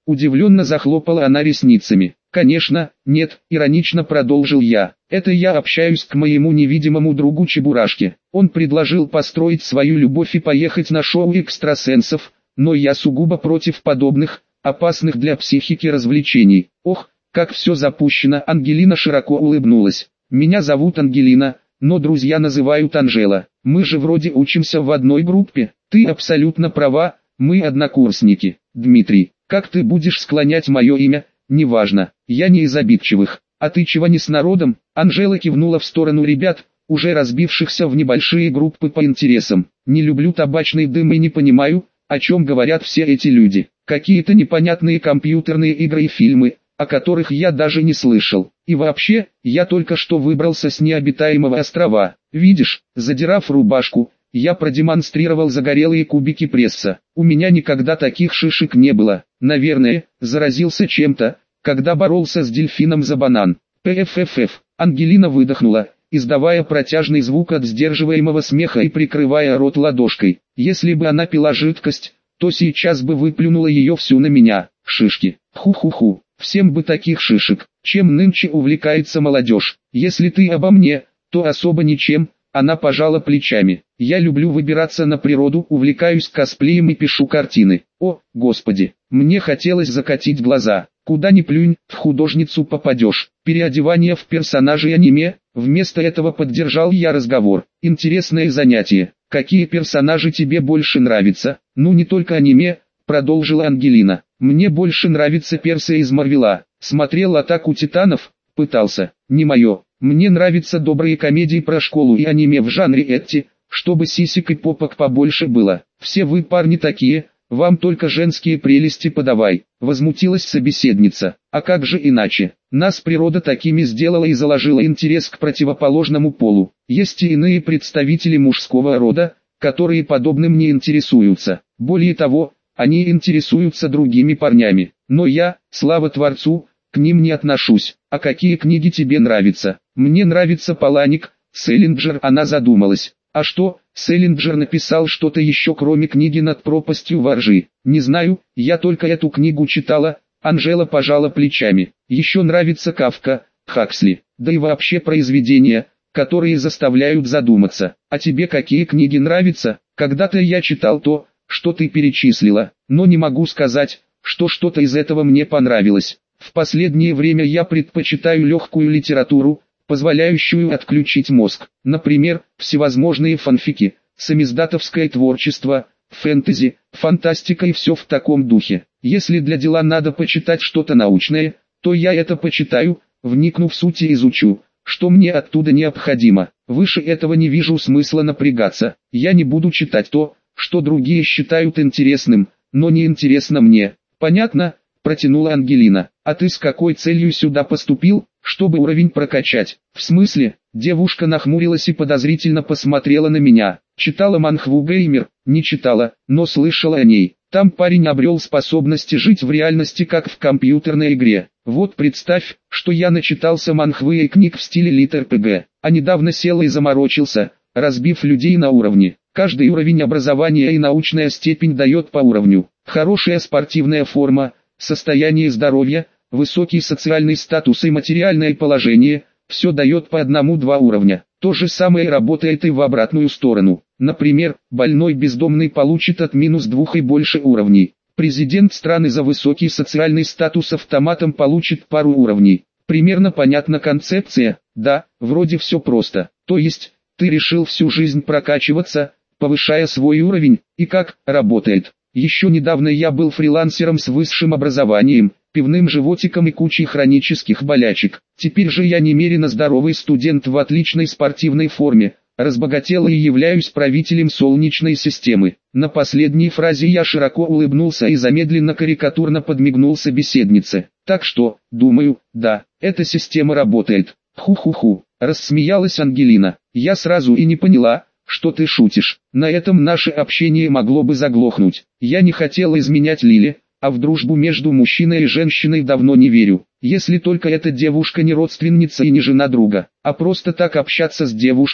Удивленно захлопала она ресницами. Конечно, нет, иронично продолжил я. Это я общаюсь к моему невидимому другу Чебурашке. Он предложил построить свою любовь и поехать на шоу экстрасенсов, но я сугубо против подобных, опасных для психики развлечений. Ох, как все запущено. Ангелина широко улыбнулась. Меня зовут Ангелина, но друзья называют Анжела. Мы же вроде учимся в одной группе. Ты абсолютно права, мы однокурсники. Дмитрий, как ты будешь склонять мое имя? Неважно, я не из обидчивых. А ты чего не с народом? Анжела кивнула в сторону ребят, уже разбившихся в небольшие группы по интересам. Не люблю табачный дым и не понимаю, о чем говорят все эти люди. Какие-то непонятные компьютерные игры и фильмы, о которых я даже не слышал. И вообще, я только что выбрался с необитаемого острова. Видишь, задирав рубашку, я продемонстрировал загорелые кубики пресса. У меня никогда таких шишек не было. Наверное, заразился чем-то, когда боролся с дельфином за банан. Пффф. Ангелина выдохнула, издавая протяжный звук от сдерживаемого смеха и прикрывая рот ладошкой. Если бы она пила жидкость, то сейчас бы выплюнула ее всю на меня. Шишки. Ху-ху-ху. Всем бы таких шишек. Чем нынче увлекается молодежь? Если ты обо мне, то особо ничем. Она пожала плечами. Я люблю выбираться на природу, увлекаюсь косплеем и пишу картины. О, Господи, мне хотелось закатить глаза. Куда ни плюнь, в художницу попадешь. Переодевание в персонажей аниме. Вместо этого поддержал я разговор. Интересное занятие. Какие персонажи тебе больше нравятся? Ну не только аниме, продолжила Ангелина. Мне больше нравится Персей из Марвела. Смотрел «Атаку титанов», пытался. Не мое. Мне нравятся добрые комедии про школу и аниме в жанре этти, чтобы сисек и попок побольше было. Все вы парни такие, вам только женские прелести подавай. Возмутилась собеседница. А как же иначе? Нас природа такими сделала и заложила интерес к противоположному полу. Есть и иные представители мужского рода, которые подобным не интересуются. Более того, они интересуются другими парнями. Но я, слава Творцу, к ним не отношусь. А какие книги тебе нравятся? Мне нравится Паланик, Селлинджер. Она задумалась. А что, Селлинджер написал что-то еще кроме книги «Над пропастью во ржи»? Не знаю, я только эту книгу читала. Анжела пожала плечами. Еще нравится Кафка, Хаксли, да и вообще произведения, которые заставляют задуматься. А тебе какие книги нравятся? Когда-то я читал то, что ты перечислила, но не могу сказать, что что-то из этого мне понравилось. В последнее время я предпочитаю легкую литературу, позволяющую отключить мозг. Например, всевозможные фанфики, самиздатовское творчество, фэнтези, фантастика и все в таком духе. Если для дела надо почитать что-то научное, то я это почитаю, вникну в суть и изучу, что мне оттуда необходимо. Выше этого не вижу смысла напрягаться. Я не буду читать то, что другие считают интересным, но не интересно мне. Понятно? Протянула Ангелина. А ты с какой целью сюда поступил? Чтобы уровень прокачать. В смысле? Девушка нахмурилась и подозрительно посмотрела на меня. Читала манхву «Геймер»? Не читала, но слышала о ней. Там парень обрел способности жить в реальности как в компьютерной игре. Вот представь, что я начитался манхвы и книг в стиле лит-эр пи джи, а недавно сел и заморочился, разбив людей на уровни. Каждый уровень образования и научная степень дает по уровню. Хорошая спортивная форма, состояние здоровья, высокий социальный статус и материальное положение – все дает по одному-два уровня. То же самое работает и в обратную сторону. Например, больной бездомный получит от минус двух и больше уровней. Президент страны за высокий социальный статус автоматом получит пару уровней. Примерно понятна концепция? Да, вроде все просто. То есть, ты решил всю жизнь прокачиваться, повышая свой уровень, и как работает. Еще недавно я был фрилансером с высшим образованием, пивным животиком и кучей хронических болячек. Теперь же я немерено здоровый студент в отличной спортивной форме, разбогател и являюсь правителем Солнечной системы. На последней фразе я широко улыбнулся и замедленно карикатурно подмигнул собеседнице. Так что, думаю, да, эта система работает. Ху-ху-ху, рассмеялась Ангелина. Я сразу и не поняла, что ты шутишь. На этом наше общение могло бы заглохнуть. Я не хотела изменять Лиле, а в дружбу между мужчиной и женщиной давно не верю. Если только эта девушка не родственница и не жена друга, а просто так общаться с девушкой,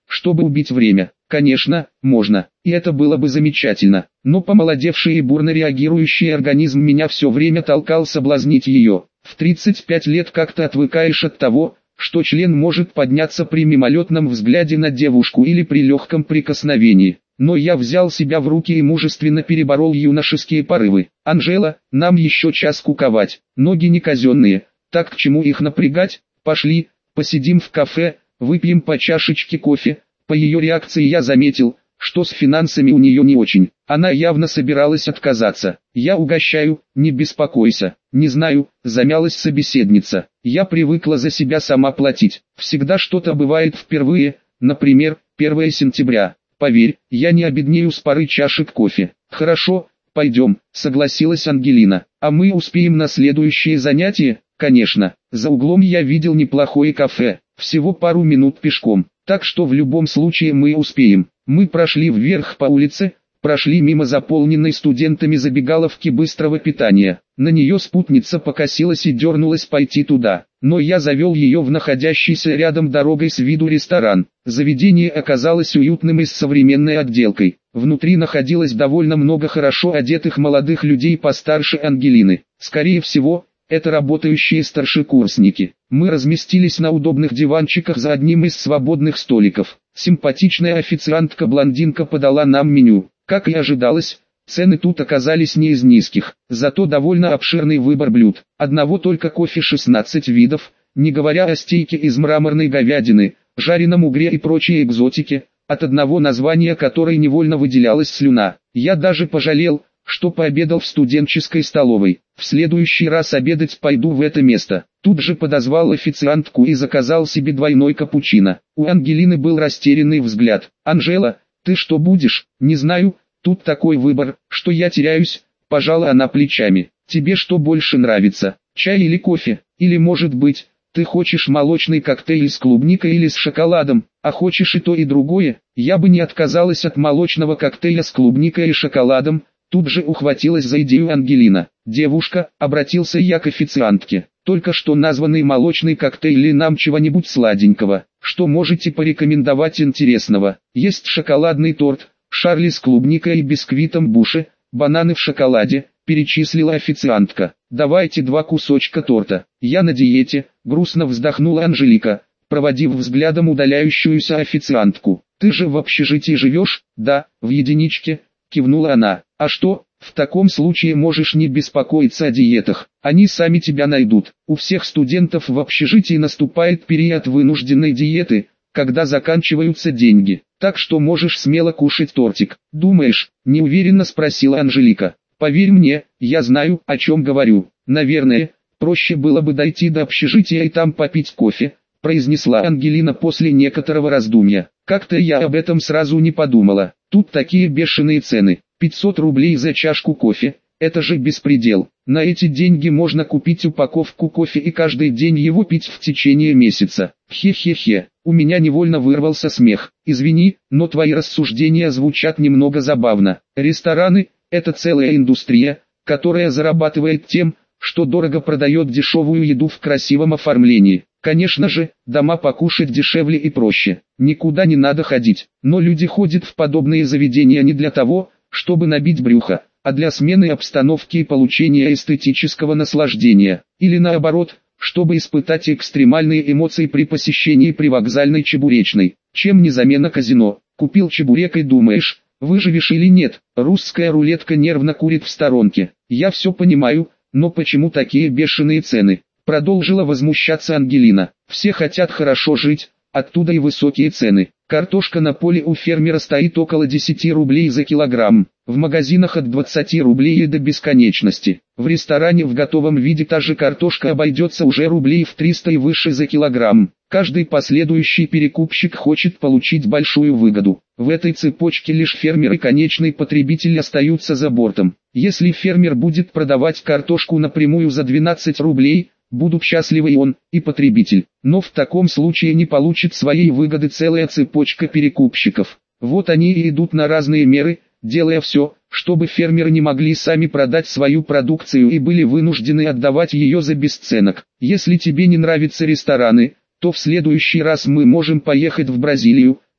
чтобы убить время. Конечно, можно, и это было бы замечательно, но помолодевший и бурно реагирующий организм меня все время толкал соблазнить ее. В тридцать пять лет как-то отвыкаешь от того, что член может подняться при мимолетном взгляде на девушку или при легком прикосновении. Но я взял себя в руки и мужественно переборол юношеские порывы. «Анжела, нам еще час куковать, ноги не казенные, так к чему их напрягать? Пошли, посидим в кафе, выпьем по чашечке кофе». По ее реакции я заметил, что с финансами у нее не очень. Она явно собиралась отказаться. «Я угощаю, не беспокойся». «Не знаю», замялась собеседница. «Я привыкла за себя сама платить. Всегда что-то бывает впервые, например, первое сентября. Поверь, я не обеднею с пары чашек кофе». «Хорошо, пойдем», согласилась Ангелина. «А мы успеем на следующее занятие?» «Конечно. За углом я видел неплохое кафе, всего пару минут пешком. Так что в любом случае мы успеем». Мы прошли вверх по улице, прошли мимо заполненной студентами забегаловки быстрого питания. На нее спутница покосилась и дернулась пойти туда, но я завел ее в находящийся рядом дорогой с виду ресторан. Заведение оказалось уютным и с современной отделкой. Внутри находилось довольно много хорошо одетых молодых людей постарше Ангелины. Скорее всего, это работающие старшекурсники. Мы разместились на удобных диванчиках за одним из свободных столиков. Симпатичная официантка-блондинка подала нам меню. Как и ожидалось, цены тут оказались не из низких, зато довольно обширный выбор блюд. Одного только кофе шестнадцать видов, не говоря о стейке из мраморной говядины, жареном угре и прочей экзотике, от одного названия которой невольно выделялась слюна. Я даже пожалел, что пообедал в студенческой столовой. В следующий раз обедать пойду в это место. Тут же подозвал официантку и заказал себе двойной капучино. У Ангелины был растерянный взгляд. «Анжела, ты что будешь?» «Не знаю, тут такой выбор, что я теряюсь», пожала она плечами. «Тебе что больше нравится, чай или кофе? Или может быть, ты хочешь молочный коктейль с клубникой или с шоколадом, а хочешь и то и другое?» Я бы не отказалась от молочного коктейля с клубникой и шоколадом. Тут же ухватилась за идею Ангелина. «Девушка», обратился я к официантке, «только что названный молочный коктейль или нам чего-нибудь сладенького? Что можете порекомендовать интересного? Есть шоколадный торт, шарли с клубникой и бисквитом Буше, бананы в шоколаде», перечислила официантка. «Давайте два кусочка торта. Я на диете», грустно вздохнула Анжелика, проводив взглядом удаляющуюся официантку. «Ты же в общежитии живешь?» «Да, в единичке», кивнула она. «А что, в таком случае можешь не беспокоиться о диетах, они сами тебя найдут. У всех студентов в общежитии наступает период вынужденной диеты, когда заканчиваются деньги, так что можешь смело кушать тортик». «Думаешь?» – неуверенно спросила Анжелика. «Поверь мне, я знаю, о чем говорю. Наверное, проще было бы дойти до общежития и там попить кофе», произнесла Ангелина после некоторого раздумья. «Как-то я об этом сразу не подумала. Тут такие бешеные цены. пятьсот рублей за чашку кофе, это же беспредел. На эти деньги можно купить упаковку кофе и каждый день его пить в течение месяца». Хе-хе-хе, у меня невольно вырвался смех. «Извини, но твои рассуждения звучат немного забавно. Рестораны – это целая индустрия, которая зарабатывает тем, что дорого продает дешевую еду в красивом оформлении. Конечно же, дома покушать дешевле и проще, никуда не надо ходить. Но люди ходят в подобные заведения не для того, чтобы набить брюхо, а для смены обстановки и получения эстетического наслаждения. Или наоборот, чтобы испытать экстремальные эмоции при посещении привокзальной чебуречной. Чем не замена казино? Купил чебурек и думаешь, выживешь или нет? Русская рулетка нервно курит в сторонке. «Я все понимаю, но почему такие бешеные цены?» Продолжила возмущаться Ангелина. «Все хотят хорошо жить, оттуда и высокие цены. Картошка на поле у фермера стоит около десяти рублей за килограмм, в магазинах от двадцати рублей и до бесконечности. В ресторане в готовом виде та же картошка обойдется уже рублей в триста и выше за килограмм. Каждый последующий перекупщик хочет получить большую выгоду. В этой цепочке лишь фермер и конечный потребитель остаются за бортом. Если фермер будет продавать картошку напрямую за двенадцать рублей, будут счастливы и он, и потребитель. Но в таком случае не получит своей выгоды целая цепочка перекупщиков. Вот они и идут на разные меры, делая все, чтобы фермеры не могли сами продать свою продукцию и были вынуждены отдавать ее за бесценок. Если тебе не нравятся рестораны, то в следующий раз мы можем поехать в Бразилию,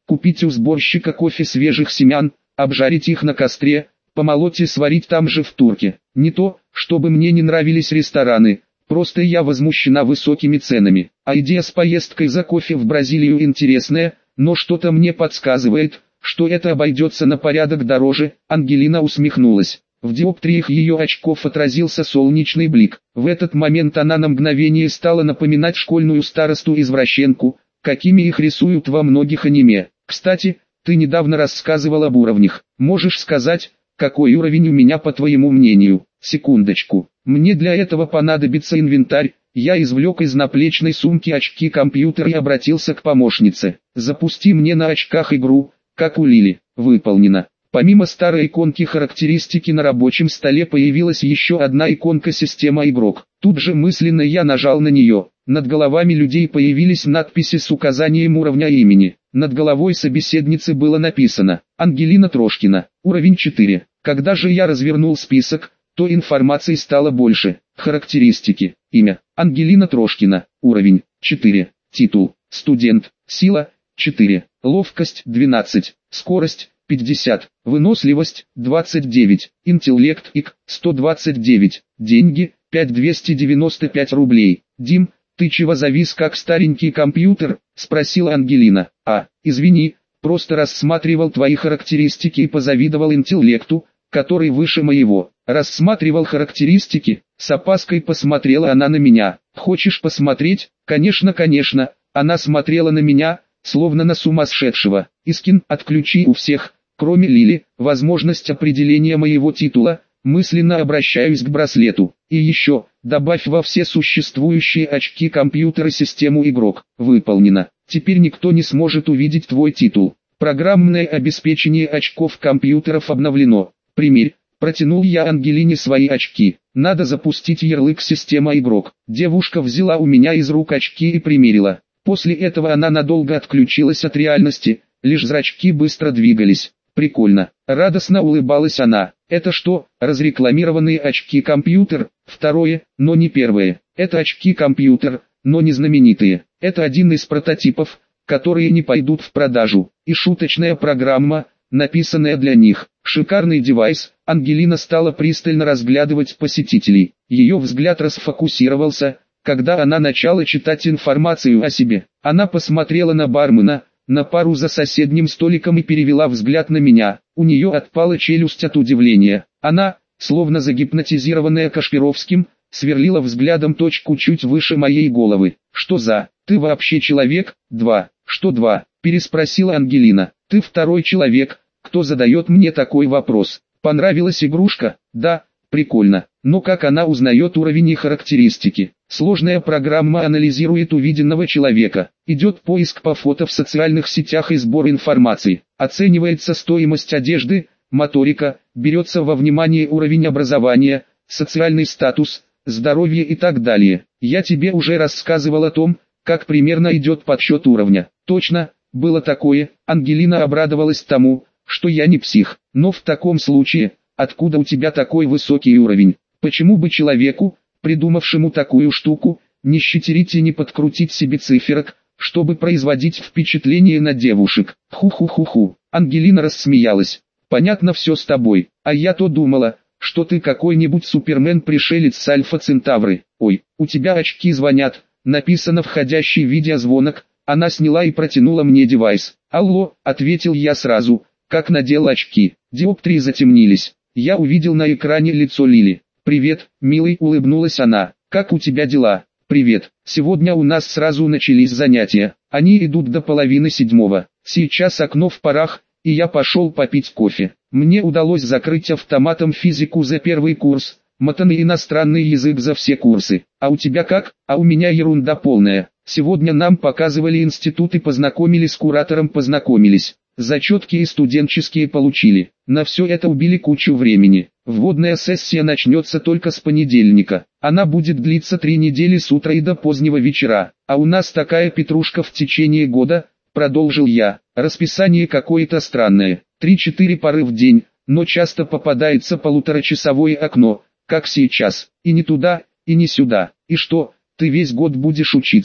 Купите у сборщика кофе свежих семян, обжарить их на костре, помолоть и сварить там же в турке. Не то, чтобы мне не нравились рестораны, просто я возмущена высокими ценами. А идея с поездкой за кофе в Бразилию интересная, но что-то мне подсказывает, что это обойдется на порядок дороже. Ангелина усмехнулась. В диоптриях ее очков отразился солнечный блик. В этот момент она на мгновение стала напоминать школьную старосту-извращенку, какими их рисуют во многих аниме. Кстати, ты недавно рассказывал об уровнях. Можешь сказать, какой уровень у меня по твоему мнению? Секундочку. Мне для этого понадобится инвентарь. Я извлек из наплечной сумки очки-компьютер и обратился к помощнице. Запусти мне на очках игру, как у Лили. Выполнено. Помимо старой иконки характеристики на рабочем столе появилась еще одна иконка система игрок. Тут же мысленно я нажал на нее. Над головами людей появились надписи с указанием уровня имени. Над головой собеседницы было написано «Ангелина Трошкина, уровень четыре». Когда же я развернул список, то информации стало больше. Характеристики. Имя Ангелина Трошкина, уровень четыре. Титул студент, сила четыре, ловкость двенадцать, скорость пятьдесят, выносливость двадцать девять, интеллект ай кью сто двадцать девять, деньги пять тысяч двести девяносто пять рублей. Дим, ты чего завис как старенький компьютер? Спросила Ангелина. А, извини, просто рассматривал твои характеристики и позавидовал интеллекту, который выше моего. Рассматривал характеристики, с опаской посмотрела она на меня. Хочешь посмотреть? Конечно, конечно. Она смотрела на меня, словно на сумасшедшего. Искин, отключи у всех, кроме Лили, возможность определения моего титула. Мысленно обращаюсь к браслету. И еще, добавь во все существующие очки компьютера систему игрок. Выполнено. Теперь никто не сможет увидеть твой титул. Программное обеспечение очков компьютеров обновлено. Примерь. Протянул я Ангелине свои очки. Надо запустить ярлык «Система игрок». Девушка взяла у меня из рук очки и примерила. После этого она надолго отключилась от реальности, лишь зрачки быстро двигались. Прикольно. Радостно улыбалась она. Это что, разрекламированные очки-компьютер? Второе, но не первое. Это очки-компьютер, но не знаменитые. Это один из прототипов, которые не пойдут в продажу. И шуточная программа, написанная для них. Шикарный девайс. Ангелина стала пристально разглядывать посетителей. Ее взгляд расфокусировался, когда она начала читать информацию о себе. Она посмотрела на бармена, на пару за соседним столиком и перевела взгляд на меня. У нее отпала челюсть от удивления. Она, словно загипнотизированная Кашпировским, сверлила взглядом точку чуть выше моей головы. «Что за? Ты вообще человек?» «Два». «Что два?» – переспросила Ангелина. «Ты второй человек, кто задает мне такой вопрос. Понравилась игрушка?» «Да, прикольно. Но как она узнает уровень и характеристики?» Сложная программа анализирует увиденного человека. Идет поиск по фото в социальных сетях и сбор информации. Оценивается стоимость одежды, моторика, берется во внимание уровень образования, социальный статус, здоровье и так далее. Я тебе уже рассказывал о том, как примерно идет подсчет уровня. Точно, было такое. Ангелина обрадовалась тому, что я не псих. Но в таком случае, откуда у тебя такой высокий уровень? Почему бы человеку, придумавшему такую штуку, не щетерить и не подкрутить себе циферок, чтобы производить впечатление на девушек? Ху-ху-ху-ху. Ангелина рассмеялась. Понятно все с тобой, а я то думала, что ты какой-нибудь супермен-пришелец с Альфа Центавры. Ой, у тебя очки звонят, написано входящий видеозвонок. Она сняла и протянула мне девайс. «Алло», — ответил я сразу, как надел очки. Диоптрии затемнились. Я увидел на экране лицо Лили. «Привет, милый», — улыбнулась она. «Как у тебя дела?» «Привет. Сегодня у нас сразу начались занятия. Они идут до половины седьмого. Сейчас окно в парах, и я пошел попить кофе. Мне удалось закрыть автоматом физику за первый курс, матан и иностранный язык за все курсы. А у тебя как?» «А у меня ерунда полная. Сегодня нам показывали институт и познакомили с куратором, познакомились. Зачетки и студенческие получили. На все это убили кучу времени. Вводная сессия начнется только с понедельника. Она будет длиться три недели с утра и до позднего вечера. А у нас такая петрушка в течение года», — продолжил я. «Расписание какое-то странное. Три-четыре пары в день, но часто попадается полуторачасовое окно, как сейчас. И не туда, и не сюда. И что, ты весь год будешь учиться?»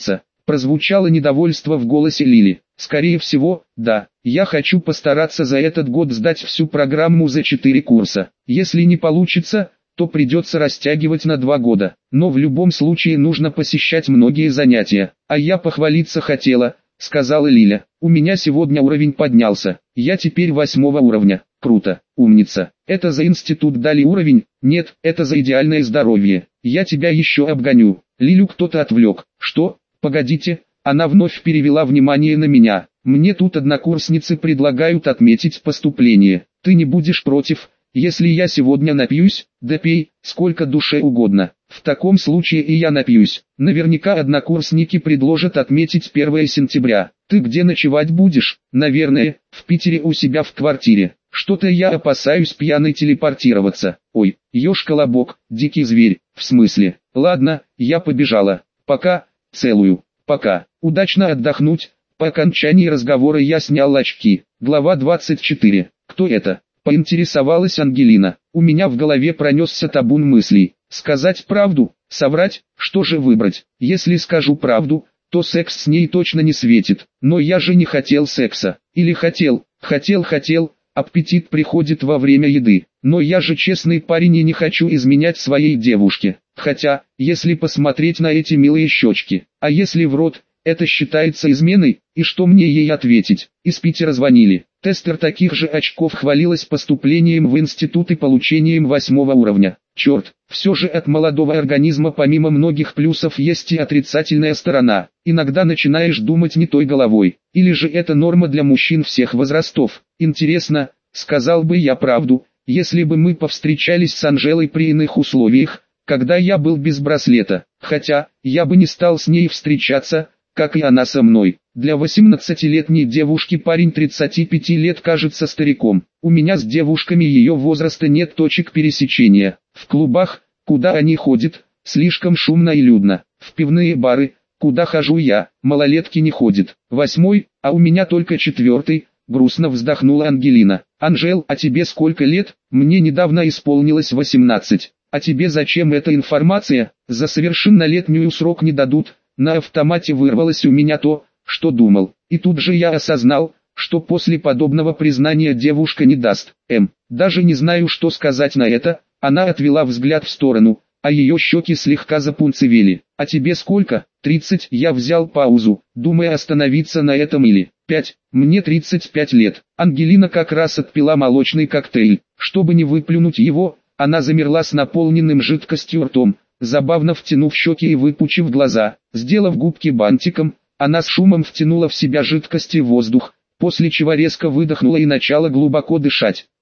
Прозвучало недовольство в голосе Лили. Скорее всего, да. Я хочу постараться за этот год сдать всю программу за четыре курса. Если не получится, то придется растягивать на два года. Но в любом случае нужно посещать многие занятия. А я похвалиться хотела, сказала Лиля. У меня сегодня уровень поднялся. Я теперь восьмого уровня. Круто, умница. Это за институт дали уровень? Нет, это за идеальное здоровье. Я тебя еще обгоню. Лилю кто-то отвлек. Что? Погодите. Она вновь перевела внимание на меня. Мне тут однокурсницы предлагают отметить поступление. Ты не будешь против, если я сегодня напьюсь? Да пей, сколько душе угодно. В таком случае и я напьюсь. Наверняка однокурсники предложат отметить первое сентября. Ты где ночевать будешь? Наверное, в Питере у себя в квартире. Что-то я опасаюсь пьяной телепортироваться. Ой, ёж-колобок, дикий зверь. В смысле? Ладно, я побежала. Пока, целую. Пока. Удачно отдохнуть. По окончании разговора я снял очки. Глава двадцать четыре. Кто это? Поинтересовалась Ангелина. У меня в голове пронесся табун мыслей. Сказать правду, соврать, что же выбрать? Если скажу правду, то секс с ней точно не светит. Но я же не хотел секса. Или хотел, хотел, хотел, аппетит приходит во время еды. Но я же честный парень и не хочу изменять своей девушке. Хотя, если посмотреть на эти милые щечки, а если в рот, это считается изменой, и что мне ей ответить? Из Питера звонили. Тестер таких же очков хвалилась поступлением в институт и получением восьмого уровня. Черт, все же от молодого организма помимо многих плюсов есть и отрицательная сторона. Иногда начинаешь думать не той головой. Или же это норма для мужчин всех возрастов. Интересно, сказал бы я правду, если бы мы повстречались с Анжелой при иных условиях, когда я был без браслета. Хотя, я бы не стал с ней встречаться, как и она со мной. Для восемнадцатилетней девушки парень тридцати пяти лет кажется стариком. У меня с девушками ее возраста нет точек пересечения. В клубах, куда они ходят, слишком шумно и людно. В пивные бары, куда хожу я, малолетки не ходят. Восьмой, а у меня только четвертый, грустно вздохнула Ангелина. Анжел, а тебе сколько лет? Мне недавно исполнилось восемнадцать. А тебе зачем эта информация? За совершеннолетнюю срок не дадут. На автомате вырвалось у меня то, что думал. И тут же я осознал, что после подобного признания девушка не даст. Эм, даже не знаю, что сказать на это. Она отвела взгляд в сторону, а ее щеки слегка запунцевели. А тебе сколько? тридцать. Я взял паузу, думая остановиться на этом или. пять. Мне тридцать пять лет. Ангелина как раз отпила молочный коктейль. Чтобы не выплюнуть его, она замерла с наполненным жидкостью ртом, забавно втянув щеки и выпучив глаза. Сделав губки бантиком, она с шумом втянула в себя жидкость и воздух, после чего резко выдохнула и начала глубоко дышать.